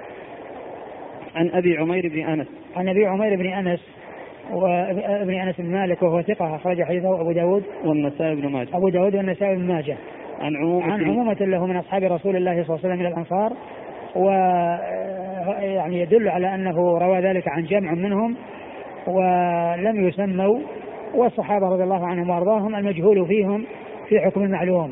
عن أبي عمير بن أنس وابن أنس بن مالك وهو ثقة أخرج حديثه أبو داود والنسائي بن ماجه. عن عمومة له من أصحاب رسول الله صلى الله عليه وسلم من الأنصار، ويعني يدل على أنه روى ذلك عن جمع منهم ولم يسموا، والصحابة رضي الله عنهم وارضاهم المجهول فيهم في حكم المعلوم.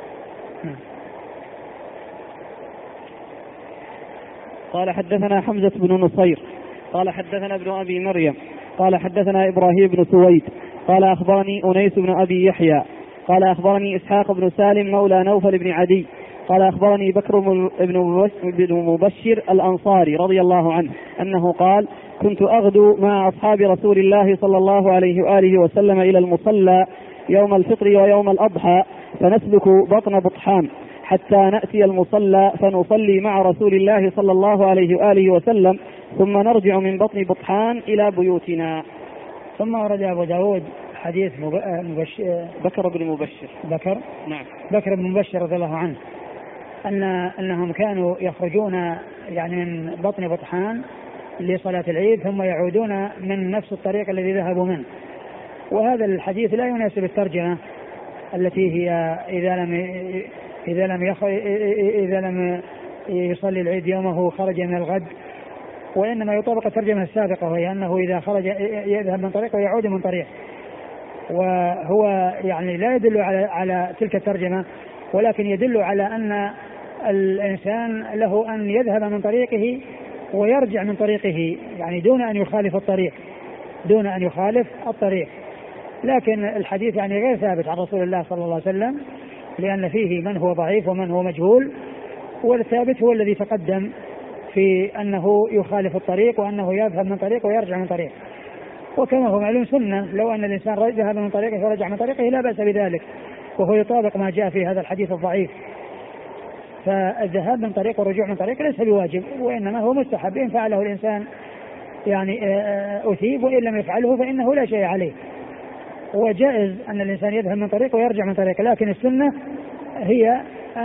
قال حدثنا حمزة بن نصير قال حدثنا ابن أبي مريم قال حدثنا إبراهيم بن سويد قال أخبرني أنيس بن أبي يحيى قال أخبرني إسحاق بن سالم مولى نوفل بن عدي قال أخبرني بكر بن مبشر الأنصاري رضي الله عنه أنه قال: كنت أغدو مع أصحاب رسول الله صلى الله عليه وآله وسلم إلى المصلى يوم الفطر ويوم الأضحى، فنسلك بطن بطحان حتى نأتي المصلى فنصلي مع رسول الله صلى الله عليه وآله وسلم، ثم نرجع من بطن بطحان إلى بيوتنا. ثم ورد أبو داود حديث بكر بن مبشر. بكر بن مبشر رضي الله عنه أنهم كانوا يخرجون يعني من بطن بطحان لصلاة العيد ثم يعودون من نفس الطريق الذي ذهبوا منه. وهذا الحديث لا يناسب الترجمة التي هي إذا لم يصلي العيد يومه خرج من الغد، وإنما يطابق الترجمة السابقة، وهي أنه إذا خرج يذهب من طريق ويعود من طريق. وهو يعني لا يدل على تلك الترجمة، ولكن يدل على أن الإنسان له أن يذهب من طريقه ويرجع من طريقه، يعني دون أن يخالف الطريق. لكن الحديث يعني غير ثابت عن رسول الله صلى الله عليه وسلم، لأن فيه من هو ضعيف ومن هو مجهول، والثابت هو الذي تقدم في أنه يخالف الطريق وأنه يذهب من طريق ويرجع من طريق. وكما هو معلوم سنة، لو أن الإنسان ذهب من طريقه ورجع من طريقه لا بأس بذلك، وهو يطابق ما جاء في هذا الحديث الضعيف. فالذهاب من طريق والرجوع من طريق ليس بواجب، وإنما هو مستحب، إن فعله الإنسان يعني أثيب، وإن لم يفعله فإنه لا شيء عليه. وجائز أن الإنسان يذهب من طريق ويرجع من طريق، لكن السنة هي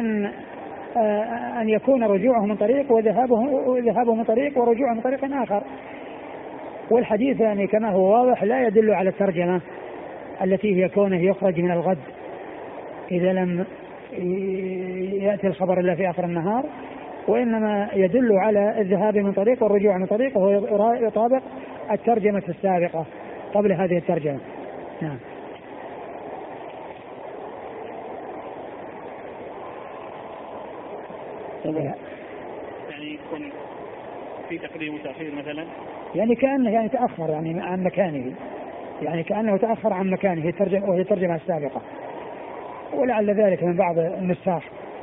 أن يكون رجوعه من طريق وذهابه من طريق ورجوعه من طريق آخر. والحديث يعني كما هو واضح لا يدل على الترجمة التي هي كونه يخرج من الغد إذا لم يأتي الخبر إلا في آخر النهار، وإنما يدل على الذهاب من طريق والرجوع من طريق، وهو يطابق الترجمة السابقة قبل هذه الترجمة. نعم. يعني يكون في تقديم وتأخير مثلا، يعني كأنه يعني تأخر يعني عن مكانه، يعني كأنه تأخر عن مكانه وهي الترجمة السابقة، ولعل ذلك من بعض النساخ.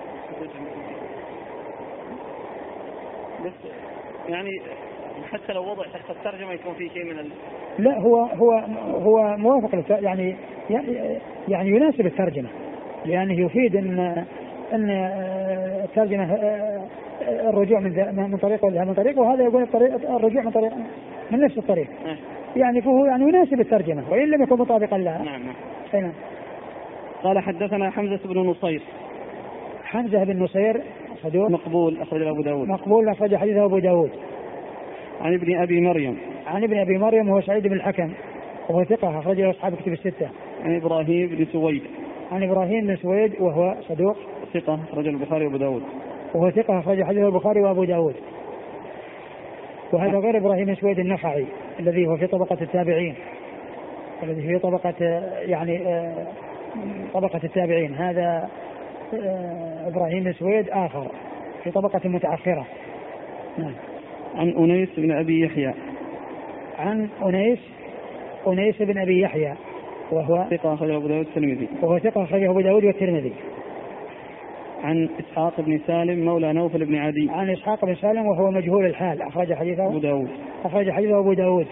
بس يعني حتى لو وضع تحت الترجمة يكون في شيء من لا هو موافق يعني يناسب الترجمة، لأنه يفيد أن الترجمة الرجوع من طريق والذهاب من طريق، وهذا يقول الرجوع من طريق من نفس الطريق. يعني فهو يعني يناسب الترجمة وإن لم يكن مطابقا لها. نعم. قال حدثنا حمزة بن نصير. حمزة بن نصير صدوق مقبول أخرجه أبو داود. مقبول أخرج حديثه أبو داود. عن ابن أبي مريم. عن ابن أبي مريم وهو سعيد بن الحكم وهو ثقة أخرجه أصحاب كتب الستة. عن إبراهيم بن سويد. عن إبراهيم بن سويد وهو صدوق ثقة أخرجه البخاري وأبو داود. وهو ثقة أخرج حديثه البخاري وأبو داود. وهذا غير إبراهيم بن سويد النخعي الذي هو في طبقة التابعين، الذي في طبقة يعني طبقة التابعين. هذا إبراهيم بن سويد آخر في طبقة متأخرة. نعم. عن أنيس بن أبي يحيى. عن أنيس بن أبي يحيى وهو ثقة أخرجه أبو داود والترمذي. وهو ثقة أخرجه أبو داود والترمذي. عن إسحاق بن سالم مولى نوفل بن عدي. عن إسحاق بن سالم وهو مجهول الحال أخرج حديثه أبو داود. أخرج حديثه أبو داود.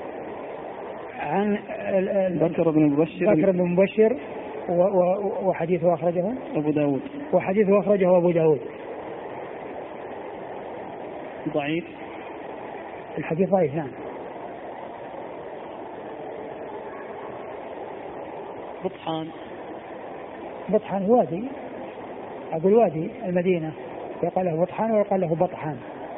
عن بكر بن مبشر وحديثه أخرجه أبو داود. وحديثه أخرجه أبو داود. ضعيف. الحديث ضعيف. نعم. بطحان وادي، أقول وادي المدينة، يقال له بطحان ويقال له بطحان.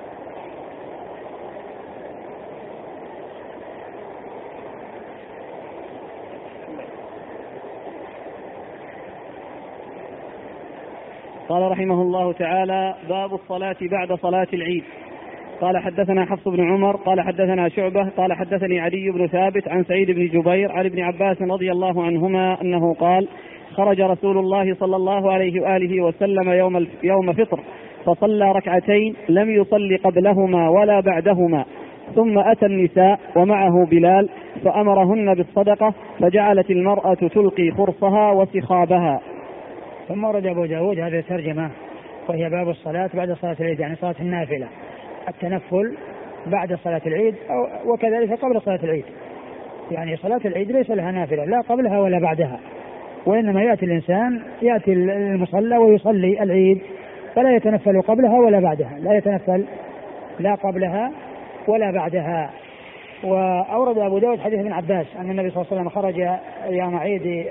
قال رحمه الله تعالى: باب الصلاة بعد صلاة العيد. قال حدثنا حفص بن عمر قال حدثنا شعبة قال حدثني عدي بن ثابت عن سعيد بن جبير عن ابن عباس رضي الله عنهما أنه قال: خرج رسول الله صلى الله عليه وآله وسلم يوم فطر فصلى ركعتين لم يصل قبلهما ولا بعدهما، ثم أتى النساء ومعه بلال فأمرهن بالصدقة، فجعلت المرأة تلقي خرصها وسخابها. ثم ورد أبو داود هذه الترجمة وهي باب الصلاة بعد صلاة العيد، يعني صلاة النافلة، التنفل بعد صلاة العيد وكذلك قبل صلاة العيد. يعني صلاة العيد ليس لها نافلة لا قبلها ولا بعدها، وإنما يأتي الإنسان يأتي المصلى ويصلي العيد فلا يتنفل قبلها ولا بعدها، لا يتنفل لا قبلها ولا بعدها. وأورد أبو داود حديث ابن عباس أن النبي صلى الله عليه وسلم خرج يوم عيد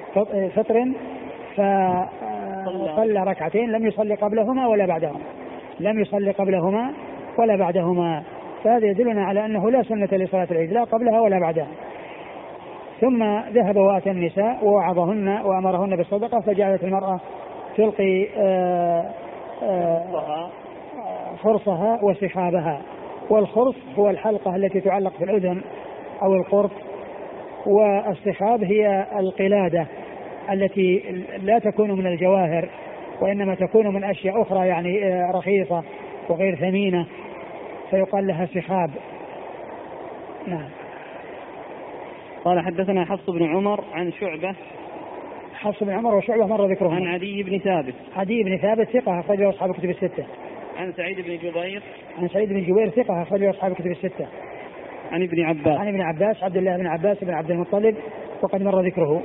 فطر فصلى ركعتين لم يصلي قبلهما ولا بعدهما، لم يصلي قبلهما ولا بعدهما، فهذا يدلنا على أنه لا سنة لصلاة العيد لا قبلها ولا بعدها. ثم ذهب وأتى النساء ووعظهن وأمرهن بالصدقة، فجعلت المرأة تلقي خرصها وسحابها. والخرص هو الحلقة التي تعلق في الأذن أو القرط، والسحاب هي القلادة التي لا تكون من الجواهر وإنما تكون من أشياء أخرى يعني رخيصة وغير ثمينة، فيقال لها سحاب. نعم. قال حدثنا حفص بن عمر عن شعبة. حفص بن عمر وشعبة مر ذكرهم. عن عدي بن ثابت. عدي بن ثابت ثقة أخرجه أصحاب الكتب الستة. عن سعيد بن جبير. عن سعيد بن جبير ثقة أخرجه أصحاب الكتب الستة. عن ابن عباس. عن ابن عباس عبد الله بن عباس بن عبد المطلب وقد مر ذكره.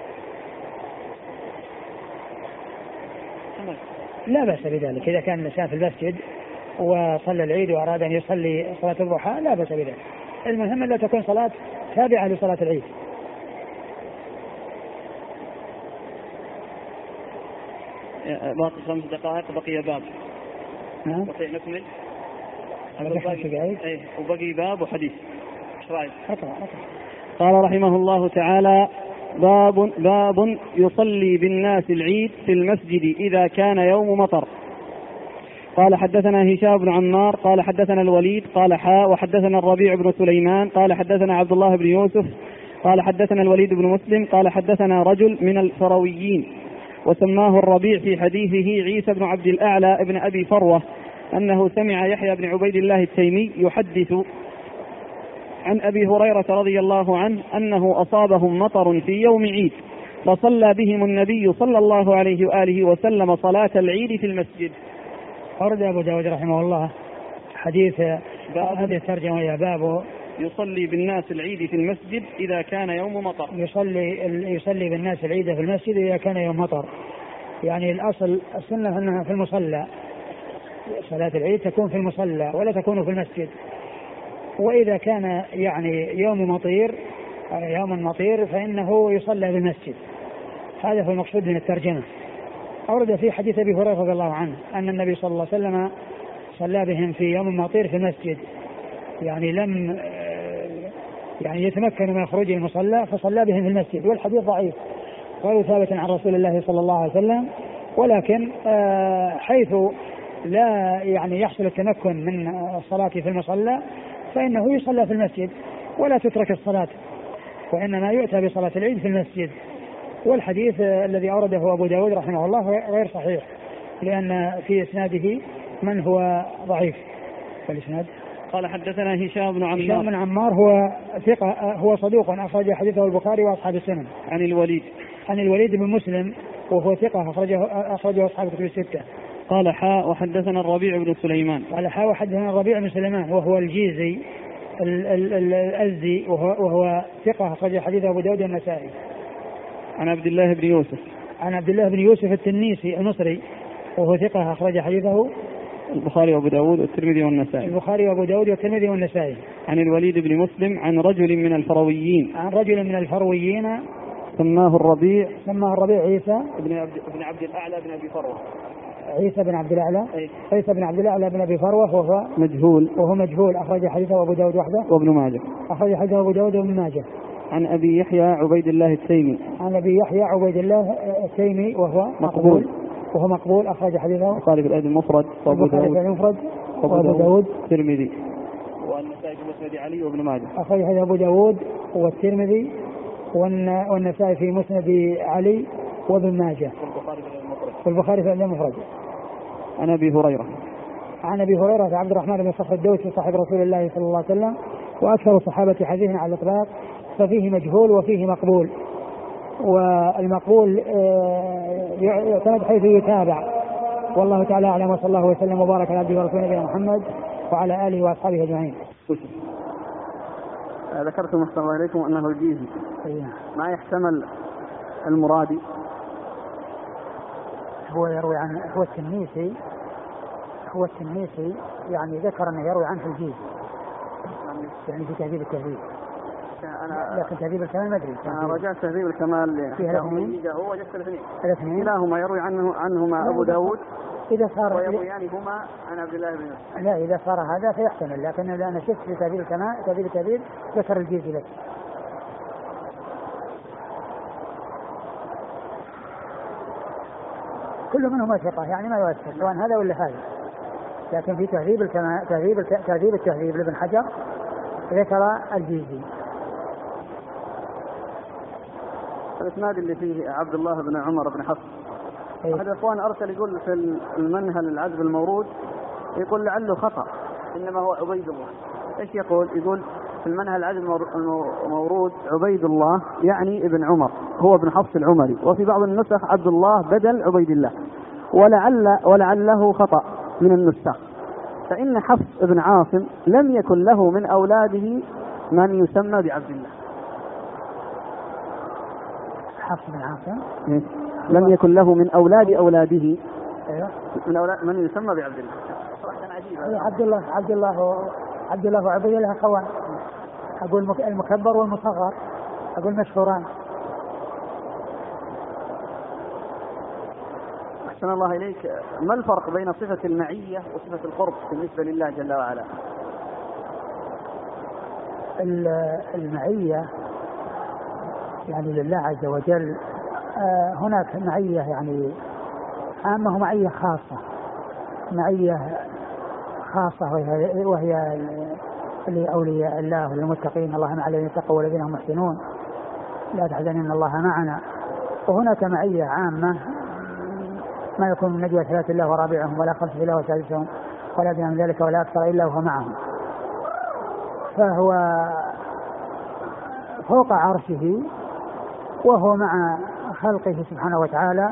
لا بأس بذلك إذا كان الإنسان في المسجد وصلى العيد وأراد أن يصلي صلاة الضحى لا بأس بذلك. المهم لا تكون صلاة تابعة لصلاة العيد. باقي 5 دقائق بقي باب. بقي نكمل. وبقي باب وحديث. ايش رايك؟ قال رحمه الله تعالى: باب يصلي بالناس العيد في المسجد إذا كان يوم مطر. قال حدثنا هشام بن عمار قال حدثنا الوليد قال وحدثنا الربيع بن سليمان قال حدثنا عبد الله بن يوسف قال حدثنا الوليد بن مسلم قال حدثنا رجل من الفرويين وسماه الربيع في حديثه عيسى بن عبد الأعلى ابن أبي فروة أنه سمع يحيى بن عبيد الله التيمي يحدث عن أبي هريرة رضي الله عنه أنه أصابهم مطر في يوم عيد فصلى بهم النبي صلى الله عليه وآله وسلم صلاة العيد في المسجد. أورد أبو داود رحمه الله حديث هذه الترجمة يا باب يصلي بالناس العيد في المسجد إذا كان يوم مطر. يصلي بالناس العيد في المسجد إذا كان يوم مطر، يعني الأصل السنة أنها في المصلى، صلاة العيد تكون في المصلى ولا تكون في المسجد. وإذا كان يعني يوم مطير فإنه يصلى بالمسجد. هذا هو المقصود من الترجمة. أورد في حديث أبي هريرة رضي الله عنه أن النبي صلى الله عليه وسلم صلى بهم في يوم مطير في المسجد، يعني لم يتمكن من خروج المصلى فصلى بهم في المسجد. والحديث ضعيف غير ثابت عن رسول الله صلى الله عليه وسلم، ولكن حيث لا يعني يحصل التمكن من الصلاة في المصلى فإنه يصلى في المسجد ولا تترك الصلاة، وإنما يؤتى بصلاة العيد في المسجد. والحديث الذي أورده أبو داود رحمه الله غير صحيح لأن في إسناده من هو ضعيف. فالإسناد قال حدثنا هشام بن عمار هو ثقة، هو صدوق أخرج حديثه البخاري وأصحاب السنن. عن الوليد بن مسلم وهو ثقة أخرجه أصحاب الكتب الستة. قال وحدثنا الربيع بن سليمان. قال وحدثنا الربيع بن سليمان وهو الجيزي الأزدي وهو ثقة أخرج حديثه أبو داود النسائي. عن عبد الله بن يوسف التنيسي المصري وهو ثقة أخرج حديثه البخاري وأبو داود والترمذي والنسائي. عن الوليد بن مسلم عن رجل من الفرويين سماه الربيع عيسى بن عبد الأعلى بن أبي فروة. عيسى بن عبد الأعلى بن أبي فروة وهو مجهول أخرج حديثه أبو داود وحده وابن ماجه. عن أبي يحيى عبيد الله التيمي وهو مقبول أخرج حديثه البخاري في الأدب المفرد وأبو داود الترمذي والنسائي في مسند علي وابن ماجه. أخرج حديث أبو داود والترمذي والنسائي في مسند علي وابن ماجه والبخاري في الأدب المفرد. عن أبي هريرة عبد الرحمن بن صخر الدوسي صاحب رسول الله صلى الله عليه وسلم وأكثر الصحابة حديثا على الإطلاق، ففيه مجهول وفيه مقبول، والمقبول يعتمد حيث يتابع. والله تعالى أعلم، وصلى الله وسلم وبارك على عبده ورسوله نبينا محمد وعلى آله وأصحابه أجمعين. ذكرتم أحسن الله إليكم أنه الجيزي ما يحتمل المرادي هو يروي عن هو التنيسي يعني ذكر أنه يروي عنه الجيزي يعني في تهذيب التهذيب، لكن تهذيب الكمال ما أدري. أنا رجعت تهذيب الكمال فيها هو وجدت الاثنين كلاهما يروي عنهما أبو داود إذا صار ويرويان هما عن عبد الله بن مسعود. لا، إذا صار هذا فيحتمل، لكن إذا أنا شفت في تهذيب التهذيب ذكر الجيزي لك. كل منهم ثقة يعني ما يؤثر سواء هذا ولا هذا، لكن في تهذيب التهذيب لابن حجر ذكر الجيزي. الإسناد اللي فيه عبد الله بن عمر بن حفص، أحد الإخوان أرسل يقول في المنهل العذب المورود، يقول لعله خطأ إنما هو عبيد الله. إيش يقول؟ يقول في المنهل العذب المورود عبيد الله يعني ابن عمر، هو ابن حفص العمري، وفي بعض النسخ عبد الله بدل عبيد الله، ولعله خطأ من النسخ، فإن حفص بن عاصم لم يكن له من أولاده من يسمى بعبد الله. حفص بن عاصم لم يكن له من أولاد أولاده من أولاد من يسمى بعبد الله. صراحة عجيبة. عبد الله وعبيد الله أخوان، أقول المكبر والمصغر، أقول مشهوران. أحسن الله إليك، ما الفرق بين صفة المعية وصفة القرب بالنسبة لله جل وعلا؟ المعية يعني لله عز وجل هناك معية يعني عامة ومعية خاصة. معية خاصة وهي لأولياء الله والمتقين، الله مع الذين اتقوا والذين هم محسنون لا تحزن إن الله معنا. وهناك معية عامة ما يكون من نجوى ثلاثة الله ورابعهم ولا خمسة إلا وسادسهم ولا أدنى من ذلك ولا أكثر إلا وهو معهم، فهو فوق عرشه وهو مع خلقه سبحانه وتعالى.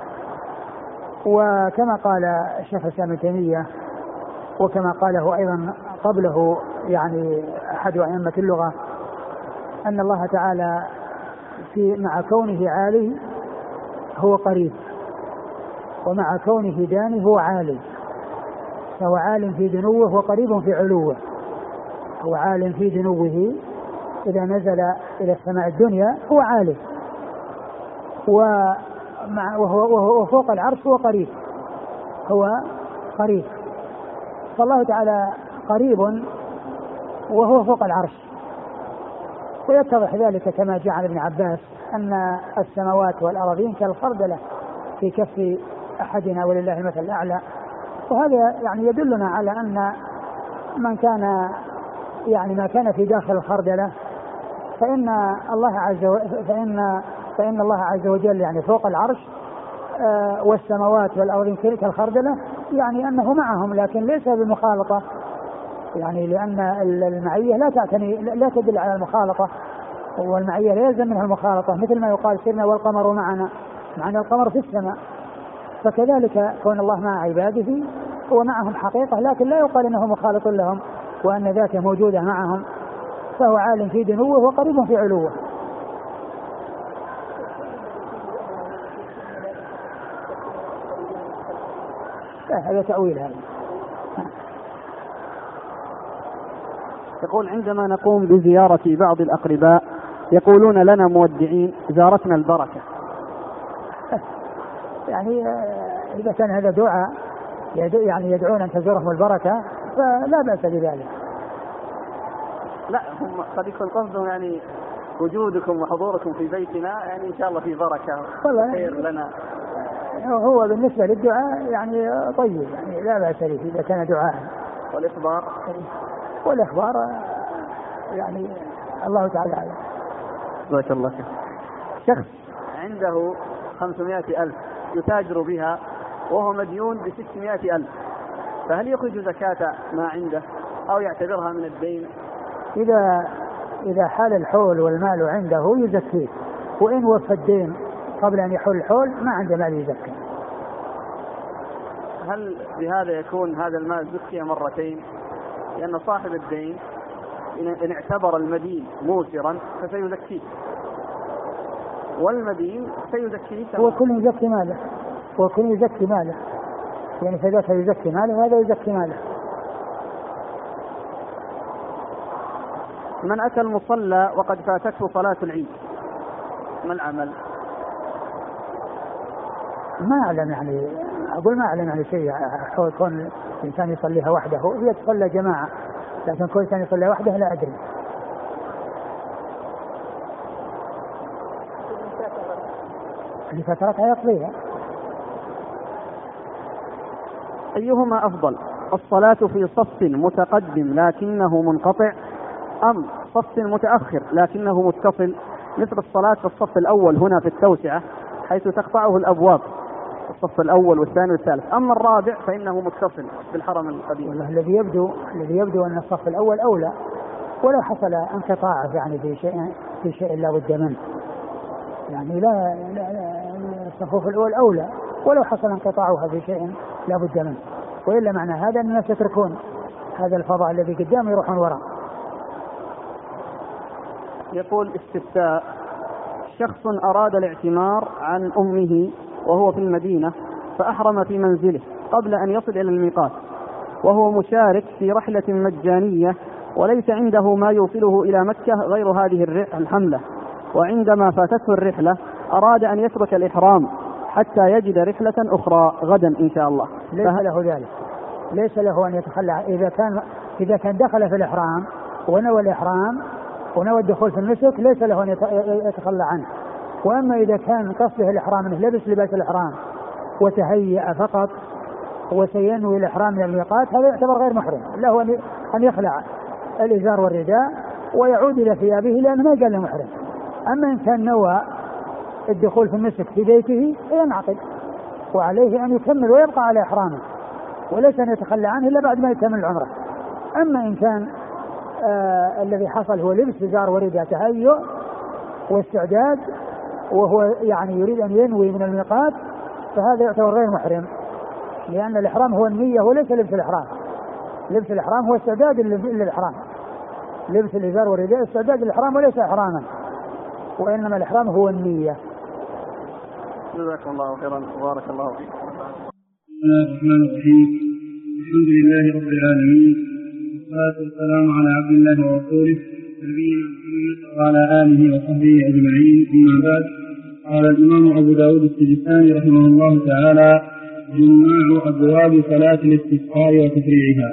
وكما قال الشيخ الإسلام ابن تيمية وكما قاله أيضا قبله يعني أحد أئمة اللغة، أن الله تعالى مع كونه عالي هو قريب، ومع كونه داني هو عالي، فهو عال في دنوه وقريب في علوه. هو عال في دنوه إذا نزل إلى السماء الدنيا هو عالي، وهو فوق العرش هو قريب، هو قريب. فالله تعالى قريب وهو فوق العرش. ويتضح ذلك كما جاء عن ابن عباس أن السماوات والأراضين كالخردلة في كف أحدنا ولله المثل الأعلى. وهذا يعني يدلنا على أن من كان يعني ما كان في داخل الخردلة فإن الله عز وجل يعني فوق العرش، والسماوات والأرضين كالخردلة، يعني أنه معهم لكن ليس بمخالطة، يعني لأن المعية لا تدل على المخالطة، والمعية لا يلزم منها المخالطة، مثل ما يقال سرنا والقمر معنا القمر في السماء. فكذلك كون الله مع عباده هو معهم حقيقة، لكن لا يقال انه مخالط لهم وان ذاته موجودة معهم، فهو عالم في دنوه وقريب في علوه. هذا تأويل هذا. يقول عندما نقوم بزيارة بعض الأقرباء يقولون لنا مودعين زارتنا البركة. يعني إذا كان هذا دعاء يعني يدعون أن تزورهم البركة فلا بأس بذلك. لا، هم قد يكون قصدهم يعني وجودكم وحضوركم في بيتنا يعني إن شاء الله في بركة خير لنا. هو بالنسبة للدعاء يعني طيب، يعني لا بأس به إذا كان دعاء. والإخبار يعني الله تعالى أعلم. بارك الله فيك. شخص عنده 500,000 يتاجر بها وهو مديون ب600,000، فهل يخرج زكاة ما عنده أو يعتبرها من الدين؟ إذا حال الحول والمال عنده يزكيه، وإن وفى الدين قبل أن يحول الحول ما عنده مال يزكي. هل بهذا يكون هذا المال زكية مرتين؟ لأن صاحب الدين إن اعتبر المدين موسرا فسيزكيه، والمدين سيزكيه. هو كل يزكي ماله، يعني فذاك يزكي ماله وهذا يزكي ماله. من أتى المصلى وقد فاتته صلاة العيد ما العمل؟ ما أعلم يعني، أقول ما أعلم يعني شيء حول كون الإنسان يصليها وحده، هي تصلى جماعة، لكن كل إنسان يصليها وحده لا أدري. اللي فترتها يقضيها. أيهما أفضل، الصلاة في صف متقدم لكنه منقطع، أم صف متأخر لكنه متصل، مثل الصلاة في الصف الأول هنا في التوسعة حيث تقطعه الأبواب، الصف الأول والثاني والثالث، أما الرابع فإنه متصل بالحرم القديم؟ والله الذي يبدو أن الصف الأول أولى، ولو حصل انقطاع يعني في شيء لا بد منه، يعني لا الصفوف الأول أولى ولو حصل انقطاعها في شيء لا بد منه، وإلا معنى هذا أن الناس يتركون هذا الفضاء الذي قدام يروحون وراء. يقول استفتاء: شخص أراد الاعتمار عن أمه وهو في المدينة فأحرم في منزله قبل أن يصل إلى الميقات، وهو مشارك في رحلة مجانية وليس عنده ما يوصله إلى مكة غير هذه الحملة، وعندما فاتته الرحلة أراد أن يترك الإحرام حتى يجد رحلة أخرى غدا إن شاء الله. ليس له ذلك، ليس له أن يتخلى إذا كان دخل في الإحرام ونوى الإحرام ونوى الدخول في النسك ليس له أن يتخلى عنه. وأما إذا كان قصده الإحرام أنه لبس لباس الإحرام وتهيأ فقط وسينوي الإحرام من الميقات، هذا يعتبر غير محرم، له أن يخلع الإزار والرداء ويعود إلى ثيابه لأنه ما قال له محرم. أما إن كان نوى الدخول في النسك في بيته ينعقد وعليه أن يكمل ويبقى على إحرامه وليس أن يتخلى عنه إلا بعد ما يكمل العمرة. أما إن كان الذي حصل هو لبس إزار ورداء تهيؤ واستعداد وهو يعني يريد أن ينوي من الميقات، فهذا يعتبر غير محرم، لأن الإحرام هو النية وليس لبس الإحرام. لبس الإحرام هو استعداد للإحرام، لبس الإزار والرداء استعداد للإحرام وليس إحراما، وإنما الإحرام هو النية. جزاكم الله خيرا وبارك الله فيك. الرحمن الرحيم، الحمد لله رب العالمين، والصلاة والسلام على عبد الله ورسوله نبينا محمد وعلى آله وصحبه أجمعين، أما بعد. قال الإمام أبو داود السجستاني رحمه الله تعالى: جماع أبواب صلاة الاستسقاء وتفريعها.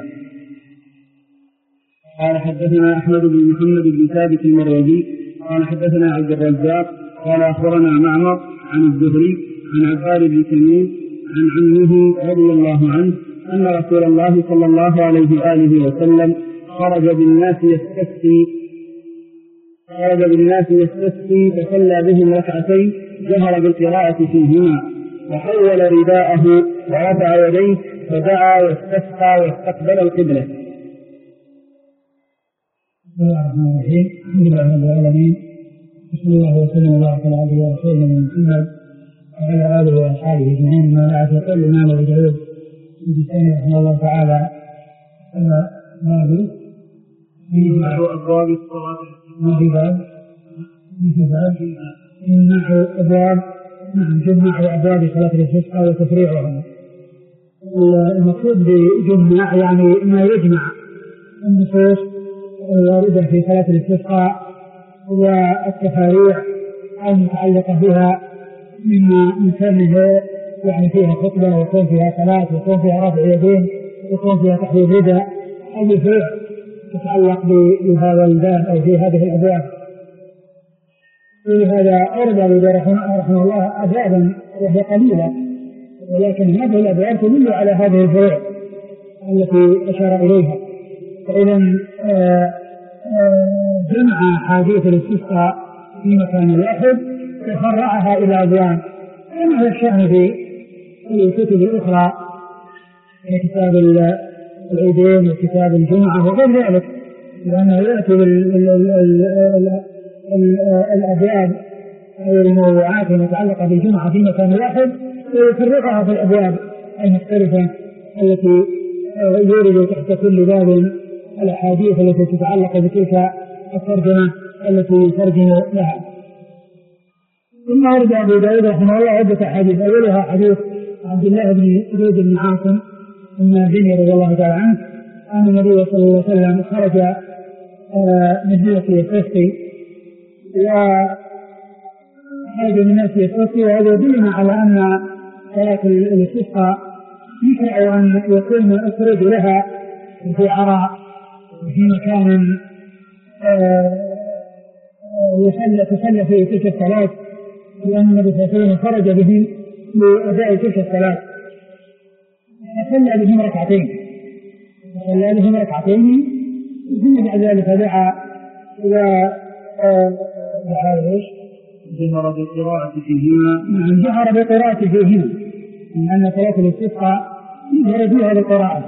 قال حدثنا أحمد بن محمد بن ثابت المروزي قال حدثنا عبد الرزاق قال أخبرنا معمر عن الزهري عن عباد بن تميم عن عمه رضي الله عنه أن رسول الله صلى الله عليه وآله وسلم خرج بالناس يستسقي فصلى بهم ركعتين جهر بالقراءة فيهما، وحول رداءه ورفع يديه فدعا واستسقى واستقبل القبلة. بسم الله الرحمن الرحيم، الحمد لله رب العالمين، بسم الله وسلم وبارك على عبده ورسوله محمد وعلى آله وأصحابه أجمعين. ما بعد، يقول الإمام أبو داود السجستاني رحمه الله تعالى: جماع أبواب الصلاة جماع أبواب صلاة الاستسقاء وتفريعها. المقصود بجمع يعني ما يجمع النصوص الواردة في صلاة الاستسقاء والتفاريع المتعلقة بها مما يسمى يعني فيها خطبة ويكون فيها صلاة ويكون فيها رفع يدين ويكون فيها تحويل رداء، أي شيء تتعلق بهذا الباب أو في هذه الأبواب. ولهذا أورد أبو داود رحمه الله أبوابا وهي قليلة، ولكن هذه الأبواب تدل على هذه الفروع التي أشار إليها. فإذا جمع حديث الاستسقاء في مكان واحد وفرعها إلى أبواب، كما هو الشأن في الكتب الأخرى كتاب العيدين وكتاب الجمعة وغير ذلك، لأنه يأتي الأبواب أو الموضوعات المتعلقة بالجمعة في مكان واحد ويفرقها في الأبواب المختلفة التي يورد تحت كل باب الأحاديث التي تتعلق بتلك الترجمة التي يترجم لها. ثم ورد أبو داود رحمه الله عدة أحاديث، أولها حديث عبد الله بن زيد بن عاصم النابلسي رضي الله تعالى عنه أن النبي صلى الله عليه وسلم خرج من هيئة يستسقي وخرج من الناس يستسقي، وهذا يدلنا على أن صلاة الاستسقاء يشرع أن يكون الخروج لها في عراء في مكان تصلى فيه تلك الصلاة، لأن النبي صلى الله عليه وسلم خرج به لأداء تلك الصلاة صلى بهم ركعتين ثم بعد ذلك دعا جهر بقراءة فيهما. جهر بقراءة فيهما، أن صلاة الاستسقاء يجهر فيها بالقراءة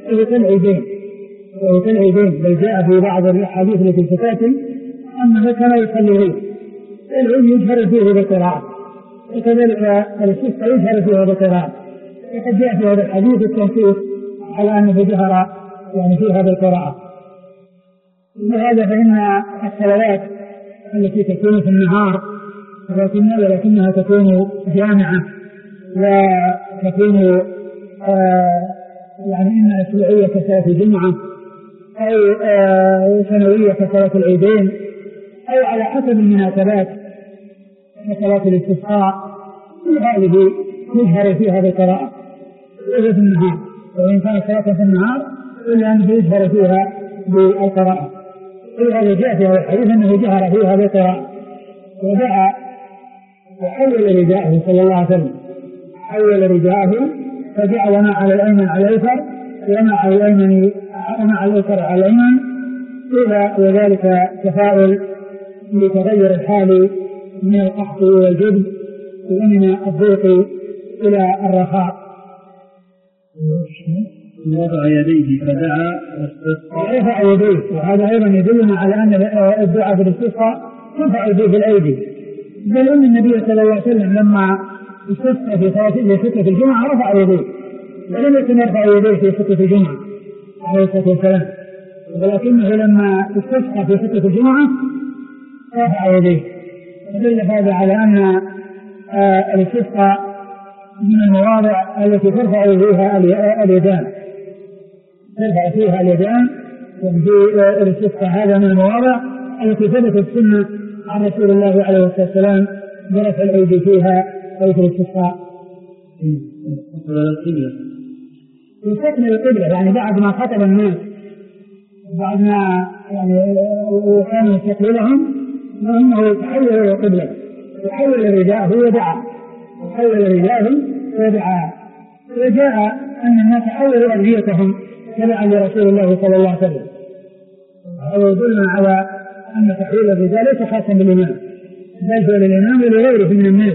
ويطلع العيدين، بل جاء في بعض الأحاديث التي تتاتي أنه كان يصلي العيد يجهر فيه بالقراءة، وكذلك الاستسقاء يجهر فيها بالقراءة، وقد جاء في هذا الحديث التنصيص على أنه جهر فيها بالقراءة. وهذا فإن الصلوات التي تكون في النهار ولكنها تكون جامعة وتكون إما أسبوعية كصلاة الجمعة أو سنوية كصلاة العيدين أو على حسب المناسبات كصلاة الاستسقاء، هذه يجهر فيها بالقراءة في النهار، وإن كانت صلاة في النهار إلا أنه يجهر فيها بالقراءة. وهذا جاء في هذا الحديث أنه جهر فيها بالقراءة، ودعا وحول رداءه صلى الله عليه وسلم، حول رداءه فجعل ما على الأيمن على الأيسر وما على الأيمن وما على الأيسر على الأيمن، وذلك تفاؤل لتغير الحال من القحط إلى الجبن ومن الضيق إلى الرخاء. وضع يديه فدعا واستسقى. رفع يديه، وهذا أيضا يدلنا على أن الدعاء بالاستسقاء رفع يديه بالأيدي، بل أن النبي صلى الله عليه وسلم لما استسقى في خطبة الجمعة رفع يديه، ولم يكن يرفع يديه في خطبة الجمعة عليه الصلاة والسلام، ولكنه لما استسقى في خطبة الجمعة رفع يديه. دل هذا على أن الاستسقاء من المواضع التي ترفع فيها اليدان، وفي الاستسقاء هذا من المواضع التي ثبتت السنة عن رسول الله عليه الصلاة والسلام برفع الأيدي فيها أو في الاستسقاء. يستكمل القبلة، بعد ما خطب الناس، بعد ما كانوا يستقبلهم وأنه يتحول إلى القبلة، يحول رداءه ودعا، وجاء أن الناس حولوا أرضيتهم تبعا لرسول الله صلى الله عليه وسلم. هذا يدلنا على أن تحويل الرداء ليس خاصا بالإمام، بل هو للإمام ولغيره من الناس.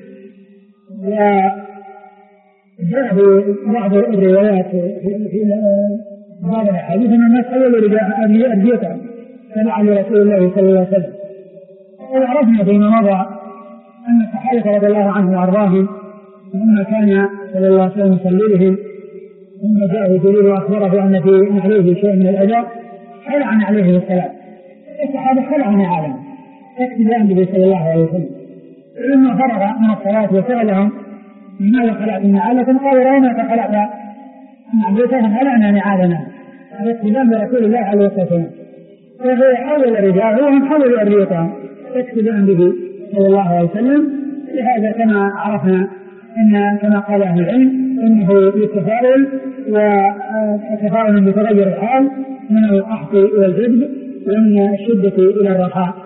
وجاء في بعض الروايات في بعض الأحاديث أن الناس حولوا أرضيتهم تبعا لرسول الله صلى الله عليه وسلم. وعرفنا فيما مضى أن الصحابة رضي الله عنهم وأرضاهم لما كان صلى الله عليه وسلم يصلي بهم ثم جاءه جبريل وأخبره أن في عليه شيء من الأذى خلعن عليه الصلاة، الصحابة خلعن عالم اقتداء به صلى الله عليه وسلم. لما فرغ من الصلاة وسألهم لماذا خلعتم نعالكم؟ قالوا رأينا فخلعت نعلتهم خلعنا نعالنا، هذا اقتداء برسول الله عليه الصلاة والسلام. فهو يحول الرجال وهم حولوا أرضيتهم اقتداء به صلى الله عليه وسلم. لهذا كما عرفنا أن كما قال أهل العلم أنه للتفاؤل وتفاؤل بتغير الحال من القحط إلى الجذب ومن الشدة إلى الرخاء.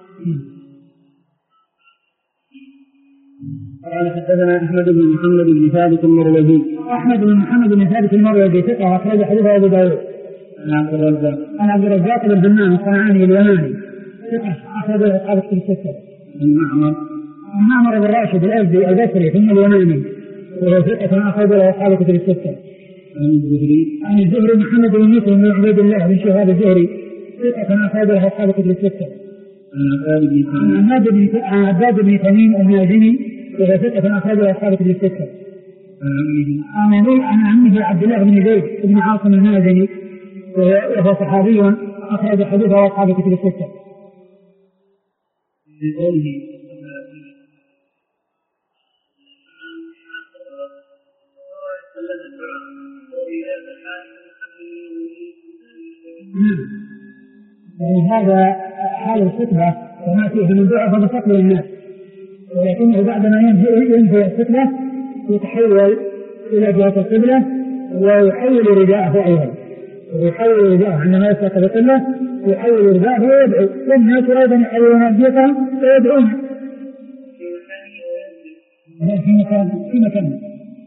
قال حدثنا أحمد بن محمد بن ثابت المروزي. أحمد بن محمد بن ثابت المروزي ثقة أخرج حديثه أبو داود. عن عبد الرزاق بن همام الصنعاني اليماني ثقة أخرج أصحاب الكتب الستة. معمر بن راشد الأزدي البصري ثم اليماني وهو ثقة أخرج أصحاب الكتب الستة. عن الزهري محمد بن مسلم بن عبيد الله بن شهاب الزهري ثقة أخرج أصحاب الكتب الستة. عن عباد بن تميم المازني وهو ثقة أخرج أصحاب الكتب الستة. عن عمه عبد الله بن زيد بن عاصم المازني وهو صحابي أخرج حديثه أصحاب الكتب الستة. يعني هذا حال الخطبة وما فيه من دعاء فبفقر الناس، ولكنه بعدما ينهي الخطبة يتحول إلى جهة القبلة ويحول رداءه أيضا، ويحول رداءه عندما يستقبل القبلة يحول رداءه ويدعو، والناس أيضا يحولون أبيتهم ويدعون في مكان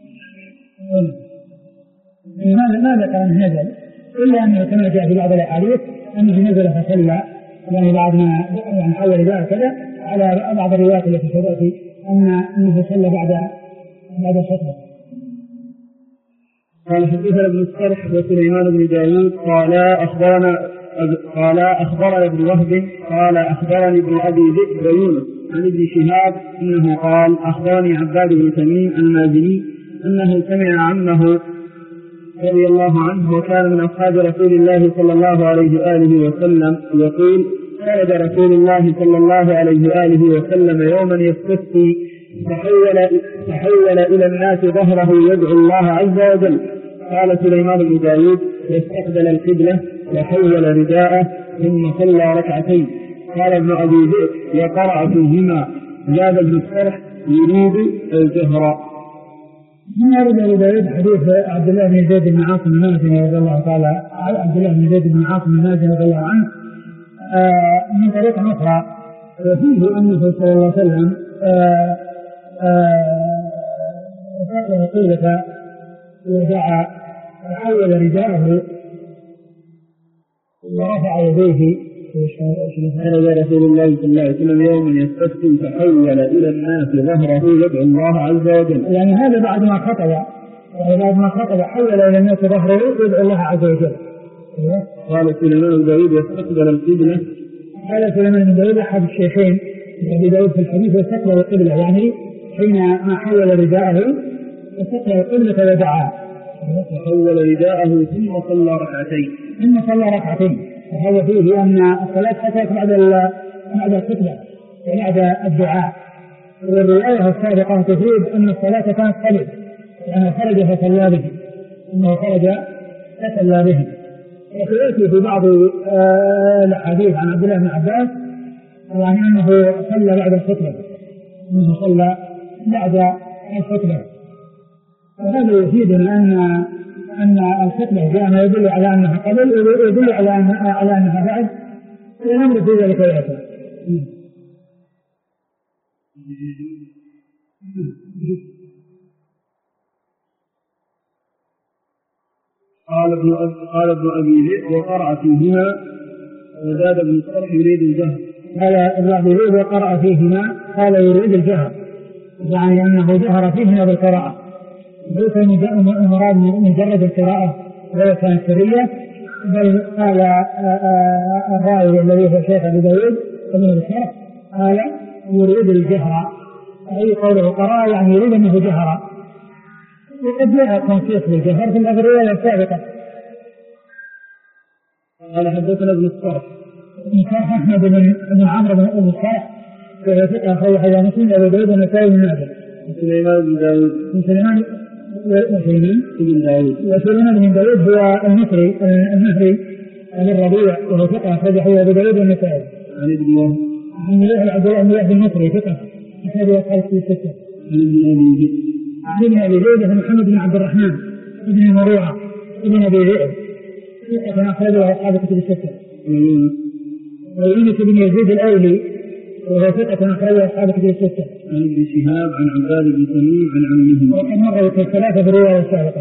ماذا كان نزل، إلا أنه كما جاء في بعض الأحاديث أنه نزل فصلى، يعني بعد ما يعني حول رداءه كذا، على بعض الروايات التي تأتي أنه صلى بعد الخطبة. قال حدثنا ابن السرح وسليمان بن داود قال أخبرنا ابن وهب قال أخبرني ابن أبي ذئب ويونس عن ابن شهاب أنه قال أخبرني عباد بن تميم المازني أنه سمع عمه رضي الله عنه وكان من أصحاب رسول الله صلى الله عليه وآله وسلم يقول خرج رسول الله صلى الله عليه وآله وسلم يوما يستسقي فحول إلى الناس ظهره يدعو الله عز وجل. قال سليمان بن داود واستقبل القبلة وحول رداءه ثم صلى ركعتين. قال ابن أبي ذئب وقرأ فيهما. زاد ابن السرح يريد الجهر. من أرد أبو داود حديث عبد الله بن زيد بن عاصم المازني رضي الله تعالى عبد الله بن زيد بن عاصم المازني رضي الله عنه من طريق أخرى، وفيه أنه صلى الله عليه وسلم قيلة ودعا وحول رداءه ورفع يديه. خرج رسول الله صلى الله عليه وسلم يوما يستسقي فحول إلى الناس ظهره يدعو الله عز وجل. يعني هذا بعد ما خطب حول إلى الناس ظهره يدعو الله عز وجل. قال سليمان بن داود واستقبل القبلة. قال سليمان بن داود أحد الشيخين أبي داود في الحديث واستقبل القبلة، يعني حينما حول رداءه واستقبل القبلة ودعا فحول رداءه ثم صلى ركعتين. وهذا فيه أن الصلاة حصلت بعد الخطبة وبعد الدعاء. والرواية السابقة تفيد أن الصلاة كانت قبل، يعني خرج فصلى به، إنه خرج فصلى به. وسيأتي في بعض الحديث عن عبد الله بن عباس يعني أنه صلى بعد الخطبة، وهذا يفيدنا أن الخطبة جاءنا يدل على أنها قبل ويدل على أنها بعد، ونمر في ذلك الآية. قال ابن أبي ذئب وقرأ فيهما. وزاد ابن السرح يريد الجهر. قال ابن أبي ذئب وقرأ فيهما قال يريد الجهر، يعني أنه جهر فيهما بالقراءة، ليس المراد مجرد القراءة ولا كانت سرية، بل قال الراوي الذي هو شيخ أبي داود ابن الشرح قال يريد الجهر، أي قوله قراءة يعني يريد أنه جهر. وقد جاء تنصيص للجهر في الرواية السابقة. قال حدثنا ابن الصرح أحمد بن عمرو بن الصرح وهو ثقة أخرج حديث مسلم أبو داود والنسائي بن ماجه. سليمان بن داود وسليمان بن داود هو المصري الربيع وهو ثقة أخرج حديث أبو داود والنسائي. عن ابن وهب عبد الله بن وهب المصري ثقة أخرج أصحاب في الستة. عن ابن أبي ذئب محمد بن عبد الرحمن ابن مروعة ابن أبي ذئب ثقة أخرجه أصحاب كتب الستة. ويونس بن يزيد الأولي وهو ثقة أخرجه أصحاب كتب الستة. عن ابن شهاب عن عباد بن تميم عن عمه. وقد مر في الثلاثة في الرواية السابقة.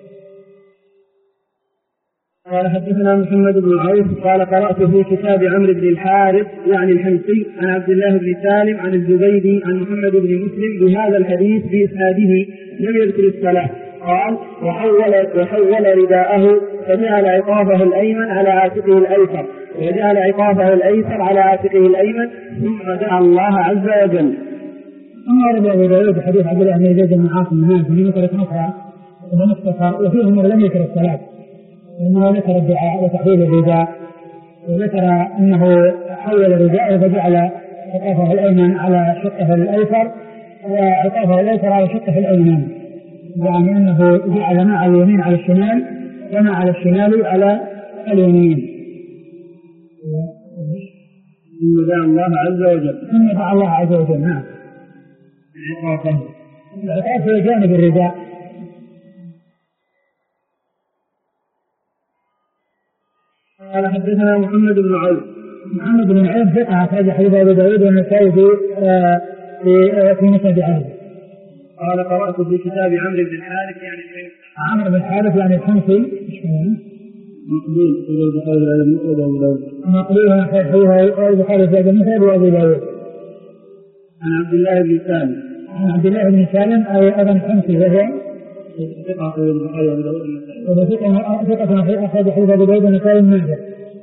قال حدثنا محمد بن عوف قال قرأت في كتاب عمرو بن الحارث يعني الحمصي عن عبد الله بن سالم عن الزبيدي عن محمد بن مسلم بهذا الحديث بإسناده لم يذكر الصلاة. قال وحول رداءه فجعل عقافه الأيمن على عاتقه الأيسر وجعل عقافه الأيسر على عاتقه الأيمن ثم دعا الله عز وجل. أما رد أبو داود حديث عبد الله بن زيد بن عاصم المازني في مسألة أخرى ومختصر وفيه أنه لم يذكر الصلاة، وأنه ذكر الدعاء وتحويل الرداء، وذكر أنه حول الرداء فجعل عقافه الأيمن على شقه الأيسر وعقافه الأيسر على شقه الأيمن، يعني أنه جعل ما على اليمين على الشمال وما على الشمال على اليمين. ثم دعا الله عز وجل. نعم. العقاب هو جانب الرداء. قال حدثنا محمد بن عوف. محمد بن عوف ثقة أخرج حديث أبو داود والنسائي في مسند أحمد. قال قرأت في كتاب عمرو بن الحارث يعني عمرو بن الحارث يعني الحمصي مقبول في البخاري وأبو داود. مقبول في البخاري وأبو داود. عن عبد الله بن سالم. عن عبد الله بن سالم أيضا الحمصي وهو ثقة في البخاري وأبو داود. ثقة أخرج حديث أبو داود والنسائي المنزل.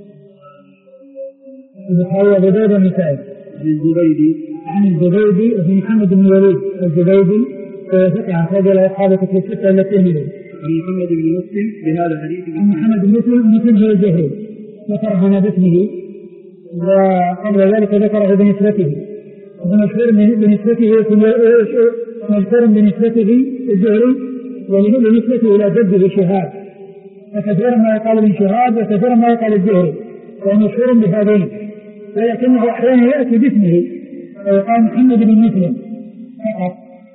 البخاري وأبو داود والنسائي. عن الزبيدي وفي محمد بن وليد الزبيدي ثقة أخرج له أصحاب كتب الستة التي هي. عن محمد بن مسلم بهذا الحديث. عن محمد بن مسلم هو الزهري ذكر هنا باسمه وقبل ذلك ذكره بنسبته ومشهور بنسبته مذكور بنسبته الزهري وبنسبته إلى جده شهاب فكثيرا ما يقال ابن شهاب وكثيرا ما يقال الزهري ومشهور بهذين ولكنه أحيانا يأتي باسمه ويقال محمد بن مسلم فقط.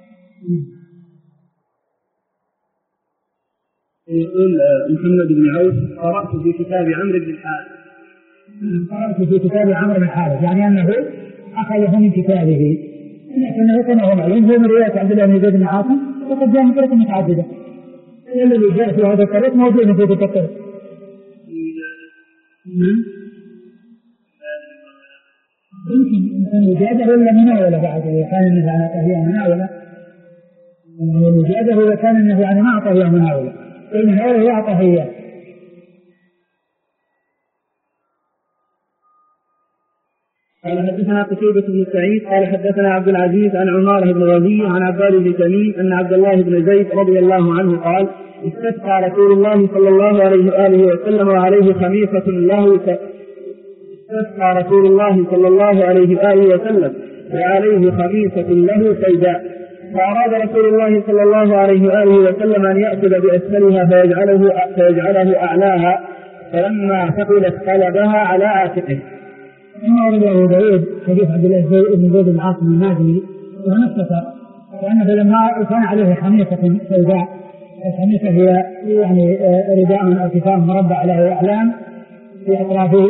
يقول محمد بن عوف قرأت في كتاب عمرو بن الحارث. قرأت في كتاب عمرو بن الحارث يعني أنه أخذه من كتابه لكنه كما هو معلوم هو من رواية عبد الله بن زيد بن عاصم وقد جاء من طرق متعددة الذي جاء في هذا الطريق موجود في الطريق. يمكن الوجادة ولا مناولة بعد كان النهي عن طهية مناولة الوجادة هو كان النهي عن ما طهية مناولة المناولة هي طهية. قال حدثنا قتيبة بن سعيد قال حدثنا عبد العزيز عن عمارة بن ربيع عن عباد بن تميم أن عبد الله بن زيد رضي الله عنه قال استسقى رسول الله صلى الله عليه وآله وسلم وعليه خميصة له استسقى رسول الله صلى الله عليه وآله وسلم وعليه خميصة له سوداء فأراد رسول الله صلى الله عليه وآله وسلم أن يأخذ بأسفلها فيجعله أعلاها فلما ثقلت قلبها على عاتقه. ثم ورد أبو داود حديث عبد الله بن زيد بن عاصم المازني ونفسه وأنه لما كان عليه خميصة سوداء الخميصة هي يعني رداء أو كتاب مربع له أعلام في أطرافه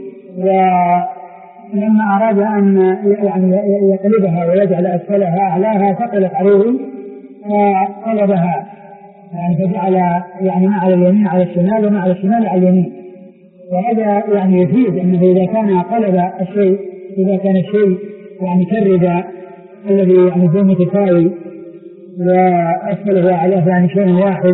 ولما أراد أن يعني يقلبها ويجعل أسفلها أعلاها ثقلت عليه فقلبها يعني فجعل يعني ما على اليمين على الشمال وما على الشمال على اليمين وهذا يعني يفيد أنه إذا كان قلب الشيء إذا كان الشيء يعني كالرداء الذي يعني هو متساوي وأسفله وأعلاه يعني شيء واحد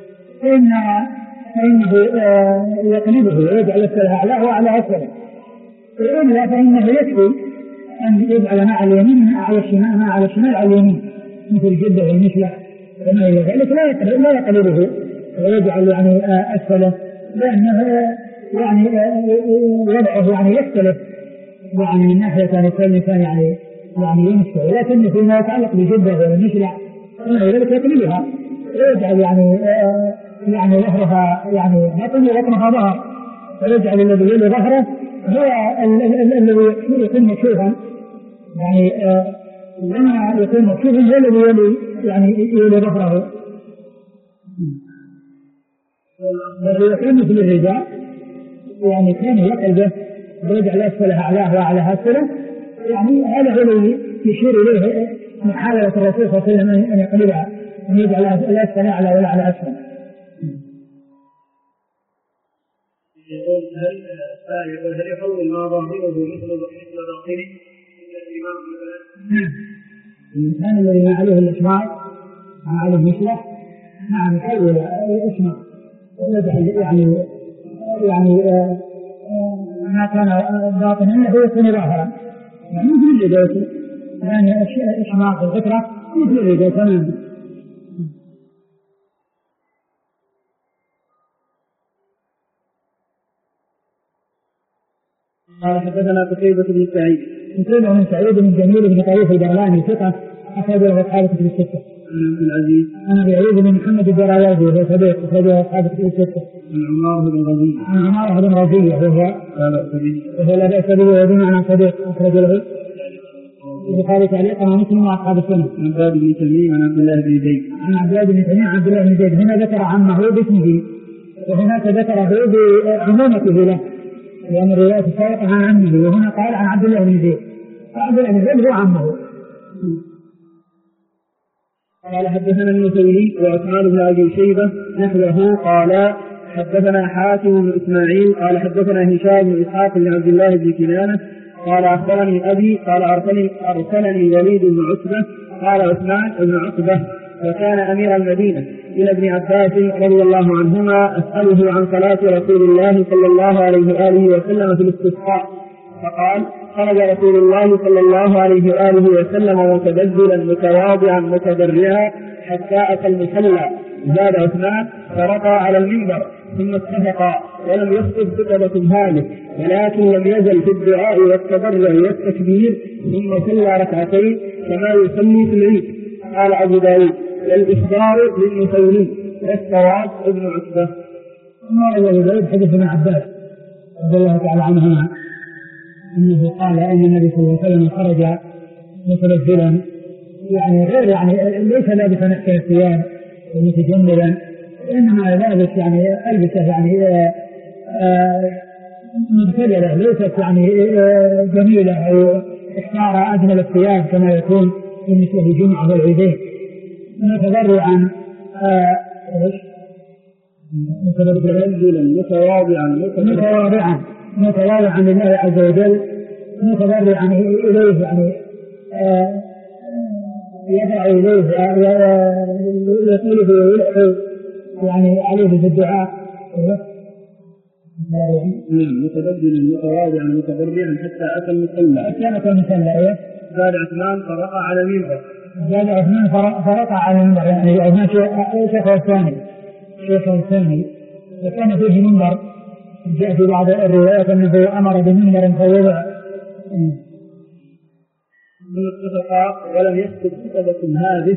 فإنه يقلبه ويجعل أسفله أعلاه وأعلاه أسفله إلا فإنه يكفي أن يجعل ما على اليمين ما على الشمال على اليمين مثل الجدة والمشلة وما إلى ذلك لا يقلبه ويجعل يعني أسفله لأنه يعني وضعه يعني يختلف يعني من ناحية أن يكون الإنسان يعني يمشي ولكن فيما يتعلق بجدة والمشلة وما إلى ذلك يقلبها ويجعل يعني ظهرها يعني بطن وبطنها ظهر ويجعل الذي يلي ظهره هو الذي يكون مكشوفا يعني لما يكون مكشوفا هو الذي يلي يعني يلي ظهره ويكون مثل الرداء يعني كان يقلبه ويجعل أسفلها أعلاه وأعلاها أسفله يعني هذا هو الذي يشير إليه محاولة الرسول صلى الله عليه وسلم أن يقلبها أن يجعل الأسفل أعلى ولا على أسفل. يقول هل يحول ما ظاهره مثل باطنه الإنسان الذي ما عليه الإشمار ما عليه مثله نعم يحول الإشمار ويجعل يعني ما كان باطنا هو يكون ظاهرا يعني مثل الرداء يعني إشمار في الفكرة مثل الرداء تماما. قال حدثنا قتيبة بن سعيد. قتيبة بن سعيد بن جميل بن طريف البغلاني ثقة أخرج له أصحاب كتب الستة. عن عبد العزيز. عن أبي عيد بن محمد الدراوردي وهو صديق أخرج له أصحاب كتب الستة. عن عمارة بن ربيع. عن عمارة بن ربيع وهو لا بأس به وبمعنى صديق أخرج له البخاري تعليقا ومسلم واصحاب السنه. عن عباد بن تميم عن عبد الله بن زيد. عن عباد بن تميم عن عبد الله بن زيد. هنا ذكر عمه باسمه وهناك ذكره بعمومته له لان الروايه السابقه عن عمه وهنا قال عن عبد الله بن زيد. عبد الله بن زيد هو عمه. قال حدثنا المسيلي وعثمان بن ابي شيبه نحوه قال حدثنا حاتم بن اسماعيل قال حدثنا هشام بن اسحاق بن عبد الله بن كنانه قال اخبرني ابي قال ارسلني وليد بن عتبه قال عثمان بن عتبه وكان امير المدينه الى ابن عباس رضي الله عنهما اساله عن صلاه رسول الله صلى الله عليه واله وسلم في الاستسقاء فقال خرج رسول الله صلى الله عليه واله وسلم متبذلا متواضعا متضرعا حتى اتى المصلى. زاد عثمان فرقى على المنبر ثم اتفقا ولم يسقط خطبة هذه ولكن لم يزل في الدعاء والتضرع والتكبير ثم صلى ركعتين كما يصلي في العيد. قال ابو داود والإخبار للمسيلي والصواب ابن عتبة. ابو داود حدث ابن عباس رضي الله تعالى عنهما انه قال ان النبي صلى الله عليه وسلم خرج متبذلا يعني غير يعني ليس لابسا احسن الثياب ومتجملا انما لابس يعني البسه يعني مبتذله ليست يعني جميله او اختار اجمل الثياب كما يكون في مثل الجمعه والعيدين متضرعا متواضعا لله عز وجل متضرعا اليه يعني يدعو إليه يطلبه ويلحظ يعني عليه في الدعاء متبدلا متواضعا متضرعا حتى أتى المصلى. زاد عثمان فرقى على المنبر. يعني عثمان شيخه الثاني وكان فيه منبر جاء في بعض الروايات أنه أمر بمنبر فوضع ثم اتفقا ولم يسقط خطبة هذه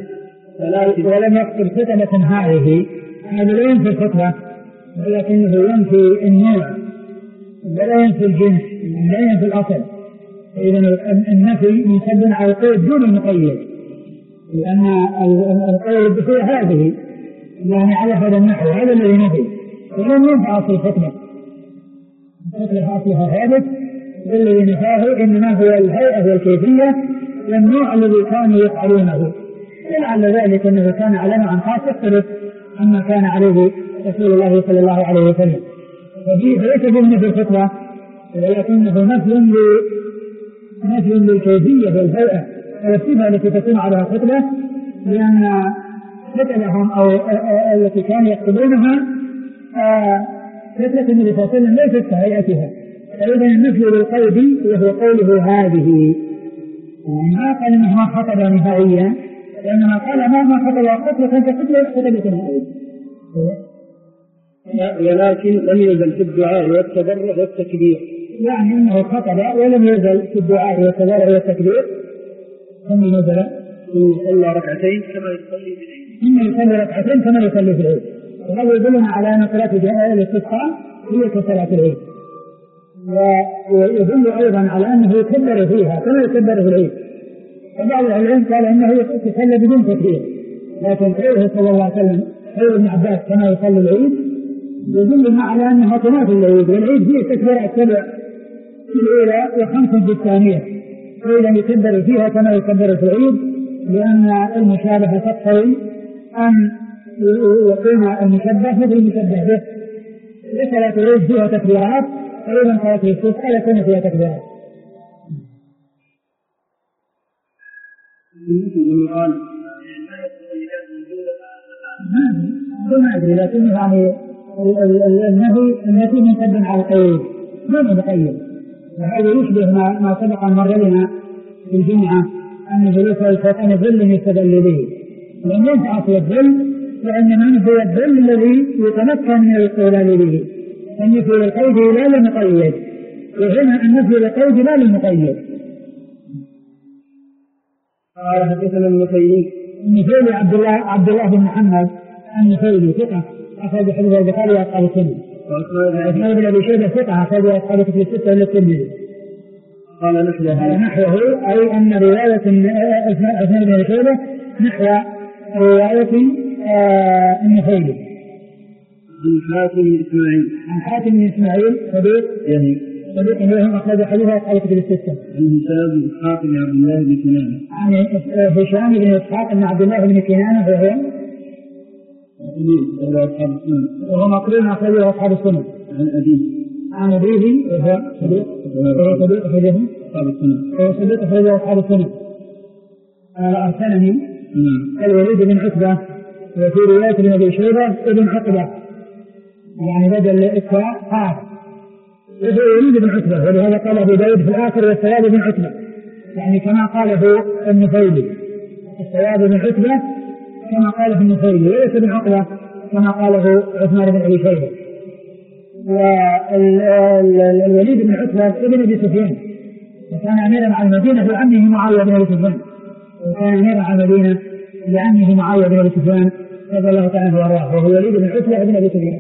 هذا لا ينفي الخطبة ولكنه ينفي النوع ولا ينفي الجنس لا ينفي الأصل. إذا النفي يسبب على القيد دون المقيد لأن القيد بصير هذه يعني على هذا النحو هذا الذي نفي ولم ينفي أصل الخطبة. الخطبة أصلها ثابت والذي نفاه إنما هو الهيئة والكيفية والنوع الذي كانوا يفعلونه. لعل ذلك أنه كان على نوع خاص يختلف عما كان عليه رسول الله صلى الله عليه وسلم. فليس بالنفي الخطبة ولكنه نفي للكيفية والهيئة والصفة التي تكون على الخطبة لأن خطبهم أو التي كانوا يقصدونها خطبة النبي صلى الله عليه وسلم ليست كهيئتها. فإذا النفي للقيد وهو قوله هذه ما قال انها خطبة نهائيا لأنما قال ما خطبة خطبة كانت خطبة نهائية ولكن لم يزل في الدعاء والتضرع والتكبير يعني انه خطبة ولم يزل في الدعاء والتضرع والتكبير ثم نزل يصلى ركعتين كما يصلي في العيد. وهذا يدلنا على أن صلاة الاستسقاء هي كصلاة العيد ويدل أيضا على أنه يكبر فيها كما يكبر في العيد. فبعض العلماء قال أنه يصلي بدون تكبير لكن قوله صلى الله عليه وسلم قول ابن عباس كما يصلي العيد يدلنا على أنها تنافي العيد والعيد فيه تكبيرات 7 في الأولى و5 في الثانية فإذا يكبر فيها كما يكبر في العيد لأن المشابهة تقتضي أن يقيم المشبه مثل المشبه به. لصلاة العيد فيها تكبيرات فإذا صلاة الاستسقاء يكون فيها تكبيرات. ما أدري لكن يعني النفي منصب على القيد ما متقيد وهذا يشبه ما سبق أن مر لنا في الجمعة أن جلوس الشيطان ظل يستدل به لأن ينفع أصل الظل وإنما نفي الظل الذي يتمكن من الاستدلال به. النفي للقيد لا للمقيد وهنا النفي للقيد لا للمقيد. قال حدثنا النفيلي عبد الله بن محمد النفيلي ثقة أخرج حديث البخاري وأصحاب السنة. عثمان بن أبي شيبة ثقة أخرج أصحاب الكتب الستة إلا الترمذي. قال نحوه أي أن رواية عثمان بن أبي شيبة نحو رواية النخيل. عن حاتم بن إسماعيل صديق إليهم أخرج حديثه أصحاب الكتب الستة. عن هشام بن إسحاق بن عبد الله بن كنانة وهو مقرون أخرجه أصحاب السنة. عن أبيه وهو صديق أخرجه أصحاب السنة. أرسلني الوليد بن عتبة وفي رواية ابن أبي شيبة ابن عتبة يعني بدل الإسراء قال وهو الوليد بن عتبة، ولهذا قال أبو داود في الآخر والثواب بن عتبة يعني كما قاله النخيلي، الثواب بن عتبة كما قاله النخيلي وليس بن عقبة كما قاله عثمان بن أبي شيبة. والوليد بن عتبة ابن أبي سفيان وكان أميرا على المدينة لعمه معاوية بن أبي سفيان، وكان أميرا على المدينة لعمه معاوية بن أبي سفيان رضي الله تعالى وارضاه، وهو الوليد بن عتبة ابن أبي سفيان.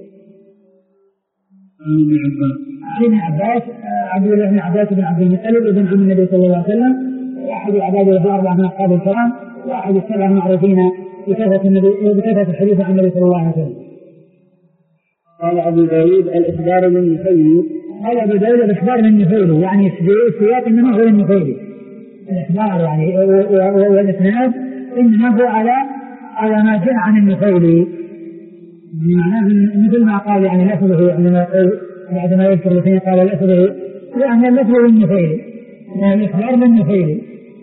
ابن عباس عبد الله بن عباس بن عبد المطلب ابن عم النبي صلى الله عليه وسلم، واحد العباد الأربعة من أصحاب الكرام، واحد السبعة المعروفين بكثرة الحديث عن النبي صلى الله عليه وسلم. قال أبو داود الإخبار من النخيل. قال أبو داود الإخبار من النخيل يعني سياق إنما هو النخيل، الإخبار يعني والإسناد إنما هو على ما جاء عن النخيل، معناه مثل ما قال يعني لفظه يعني ما يقول بعد ما يذكر الاثنين قال لفظه يعني لفظه النخيل يعني الإخبار من النخيل.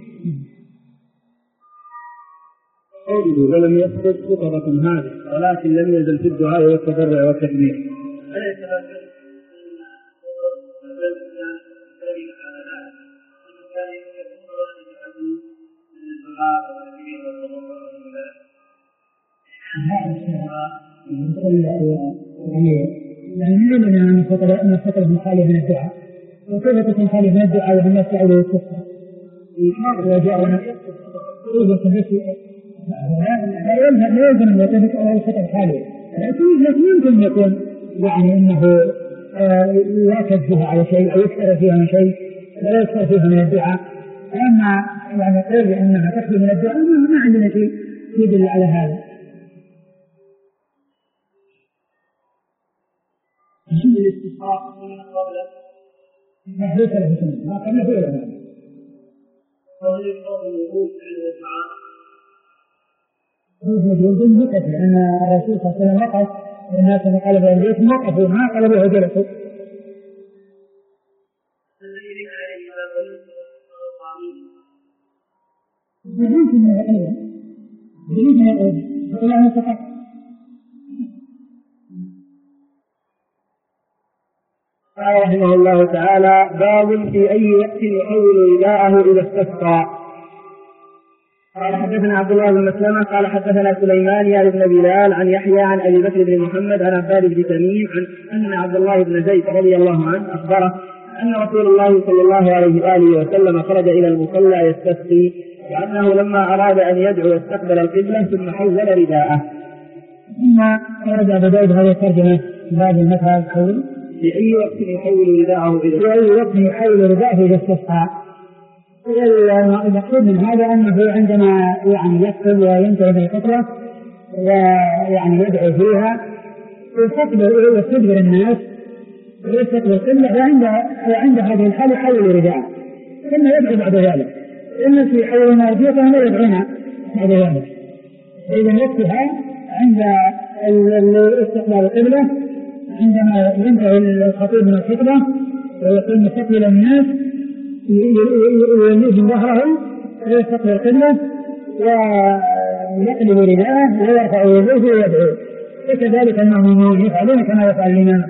ولم يثبت خطبة هذه ولكن لم يزل في الدعاء والتضرع والتكبير. يعني من أن نفترض من خالي من الدعاء وكيف تكون خالي من الدعاء والناس تعودوا الكفر وجاءنا لا يمكن أن يكون الخطب خالي، لكن يمكن يكون يعني أنه يركز فيها على شيء أو يكثر فيها من شيء لا يكثر فيها من الدعاء. أما يعني قول أنها تخلو من الدعاء ما عندنا شيء يدل على هذا. عند الاستسقاء من قبل محدث له سنة ما كان له ولا موجود ذكر أن الرسول صلى الله عليه وسلم وقف الناس انقلبوا البيت وقفوا ما قلبوا وجلسوا. قال رحمه الله تعالى باب في أي وقت يحول رداءه إذا استسقى. قال حدثنا عبد الله بن مسلمة قال حدثنا سليمان يعني بن بلال عن يحيى عن أبي بكر بن محمد عن عباد بن تميم عن أن عبد الله بن زيد رضي الله عنه أخبره أن رسول الله صلى الله عليه وآله وسلم خرج إلى المصلى يستسقي، وأنه لما أراد أن يدعو استقبل القبلة ثم حول رداءه. ثم خرج أبو داود هذه الترجمة بعد المثل حول في أي وقت يحول رداءه في أي وقت يحول رداءه إذا استسقى. المقصود من هذا أنه عندما يعني يكتب وينتهي بالخطبة ويعني يدعو فيها يستدبر الناس ويستقبل القبلة وعند هذه الحالة يحول رداءه ثم يدعو بعد ذلك. الناس يحولون أرضيتهم ويدعون بعد ذلك. إذا وقتها عند استقبال القبلة عندما ينتهي الخطيب من الخطبة ويقوم مستقبل الناس يليهم ظهره ويستقبل القبلة ويقلب رداءه ويرفع يديه ويدعو، وكذلك المأمومون يفعلون كما يفعل الإمام.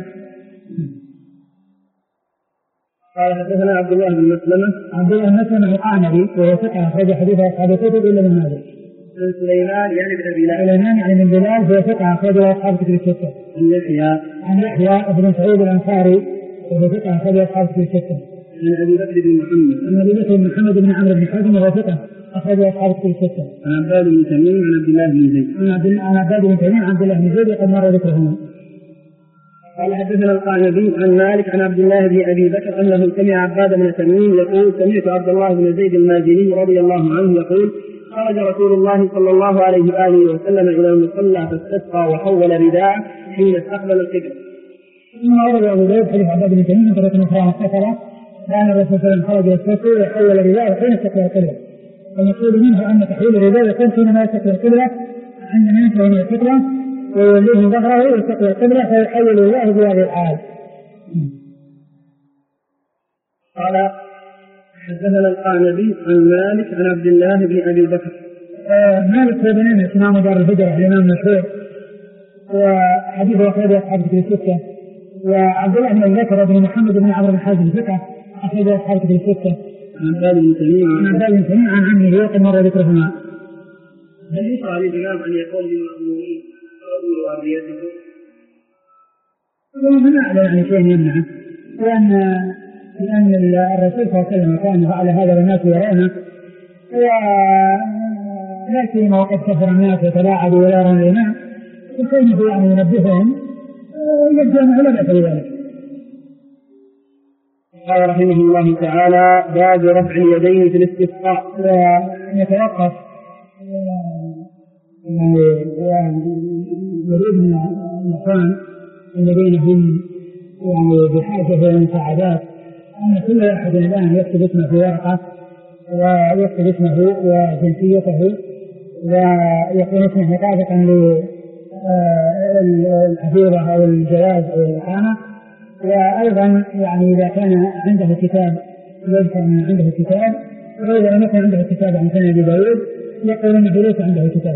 قال حدثنا عبد الله بن مسلمة القعنبي وهو ثقة أخرج حديثه أصحاب الكتب إلا من هذا. سليمان يعني بن بلال هو ثقة أخرجه أصحاب الكتب الستة. عن يحيى بن سعيد الأنصاري وهو ثقة أخرجه أصحاب الكتب الستة. عن أبي بكر بن محمد بن عمرو بن حزم وهو ثقة أخرجه أصحاب الكتب الستة. عن عباد بن تميم عن عبد الله بن زيد عن عباد بن تميم عن عبد الله بن زيد قد مر ذكرهما. قال حدثنا القعنبي عن مالك عن عبد الله بن ابي بكر انه سمع عباد بن تميم يقول سمعت عبد الله بن زيد المازني رضي الله عنه يقول خرج رسول الله صلى الله عليه واله وسلم الى المصلى فاستسقى وحول رداءه حين استقبل القبله. ثم ورد ابو داود حديث عباد بن تميم من طريق اخرى مختصره كان الرسول صلى الله عليه وسلم خرج يستسقي وحول رداءه حين استقبل القبله. المقصود منه ان تحويل الرداء يكون حينما يستقبل القبله عندما ينتهي من القبله ويوليه ظهره ويستقبل القبله فيحول الله بهذه الحال. قال حدثنا القعنبي عن مالك عن عبد الله بن ابي بكر. مالك هو بن انس امام دار الهجره الامام المشهور وحديثه اخرجه اصحاب كتب السته. وعبد الله بن ابي بكر بن محمد بن عمرو بن حازم الثقه اخرجه اصحاب كتب السته. عن عباد بن تميم عن عمه وقد مر ذكرهما. هل يشرع للامام ان يقوم بالمأمومين ويقول ابيته؟ ومن اعلم يعني شيء يمنعه لأن الرسول صلى الله عليه وسلم كان على هذا الناس يرونه ولا سيما وقد كثر الناس يتلاعبوا ولا يرون الإمام وكونه يعني ينبههم يبدون على ذلك لذلك. قال رحمه الله تعالى باب رفع اليدين في الاستسقاء ويتوقف يريد من الإخوان الذين هم يعني بحاجة إلى المساعدات أن كل واحد الآن يكتب اسمه في ورقة ويكتب اسمه وجنسيته ويكون اسمه مطابقا للحفيظة أو الجواز أو الإقامة. وأيضا يعني إذا كان عنده كتاب يذكر أن عنده كتاب وإذا لم يكن عنده كتاب عن سنة أبي داود يقول أنه ليس عنده كتاب.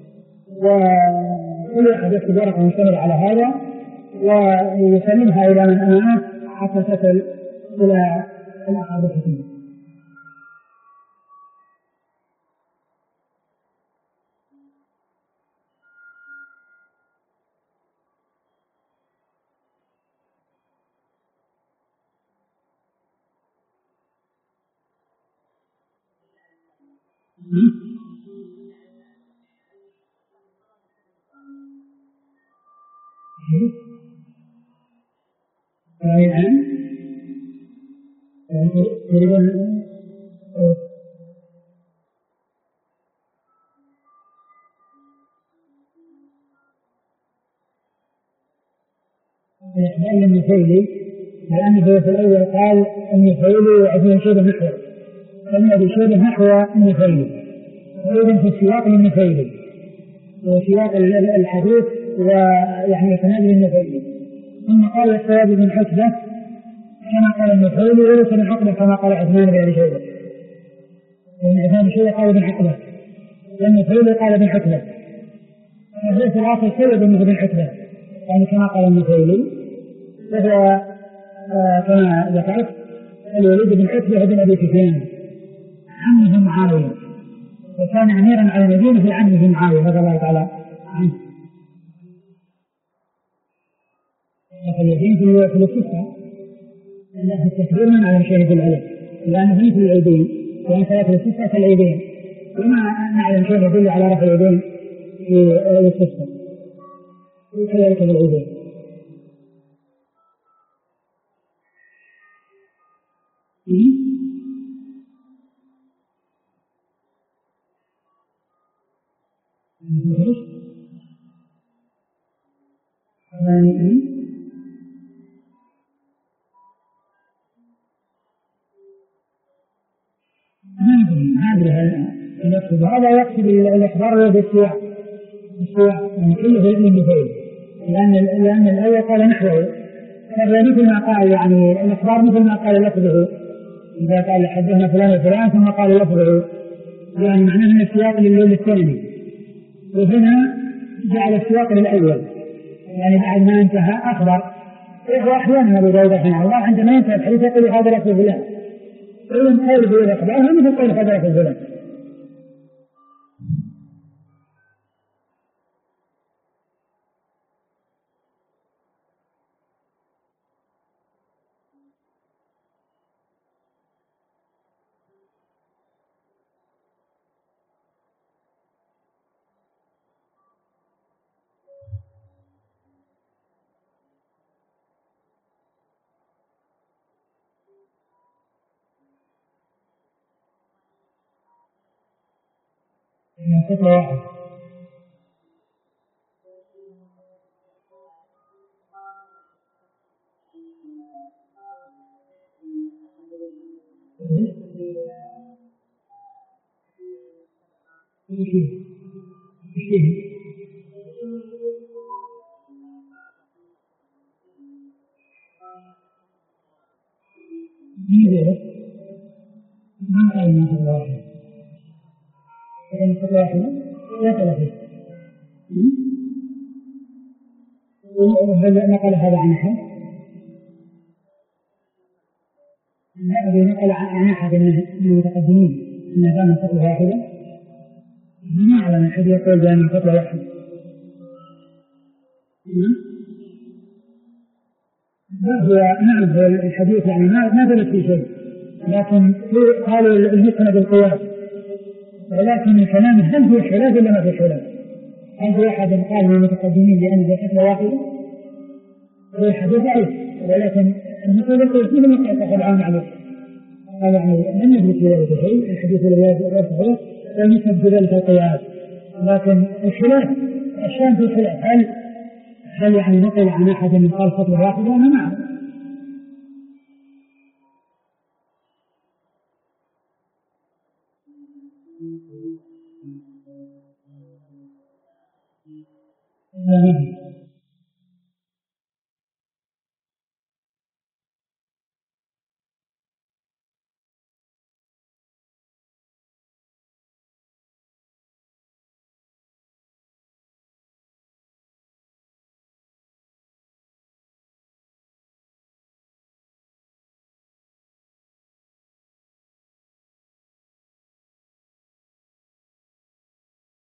وكل واحد يكتب ورقة مشتملة على هذا ويسلمها إلى من أمامه حتى تصل إلى الأقرب الحكيم. لأن النفيلي لأنه في الأول قال النفيلي وأبو شيبة نحو فإن أبو شيبة نحو النفيلي وإذن في السياق للنفيلي وسياق الحديث ويعني يتنادي النفيلي. ثم قال الصواب بن حسبة كما قال النفيلي وليس بن عقبة كما قال عثمان بن أبي شيبة لأن عثمان بن شيبة قال بن عقبة والنفيلي قال بن حسبة فالحديث العاصر سيد بن حسبة يعني كما قال النفيلي وهو كما ذكرت الوليد بن حسبة بن أبي سفيان عمه معاوية وكان أميرا على المدينة في عمه معاوية رضي الله تعالى عنه. اليدين في الستة لأن التكبير من على شاهد العلم لأنه مثل العيدين وأن ثلاثة الستة كالعيدين وما نعلم شيء يدل على رفع اليدين في الستة وكذلك العيدين. هذا يقصد الإخبار بالسواء يعني كله في النفيل لأن الأول قال نحوه فهو مثل ما قال يعني الإخبار مثل ما قال لفظه إذا قال حدثنا فلان وفلان ثم قال لفظه يعني معناه أن السياق للثاني وهنا جعل السياق للأول يعني بعد ما انتهى أخبر وأحيانا أبو داود رحمه الله عندما ينتهي الحديث يقول هذا لفظ فلان وإن قول به الأخبار مثل قول هذا لفظ فلان. من فترة واحدة. ما كان من فترة واحدة، كان فترة واحدة لا ثلاثة. هل نقل هذا عن أحد؟ لا، نقل عن أحد من المتقدمين أنه كان من فترة واحدة. ما أعلم أحد يقول بأن من فترة واحدة. هو نعم، هو الحديث يعني ما ثبت في شيء، لكن قالوا المسند بالقياس، ولكن الكلام هل هو خلاف ولا ما في خلاف؟ هل هو أحد قال من المتقدمين لأنه فترة واحدة؟ هو الحديث ضعيف، ولكن المسند بالقياس مثل ما قال العام عليه، هذا يعني لم يثبت في ذلك شيء. الحديث الذي والمسند بذلك القياس، لكن الخلاف الشان في الخلاف هل يعني نقل عن أحد من قال فترة واحدة؟ أنا معه.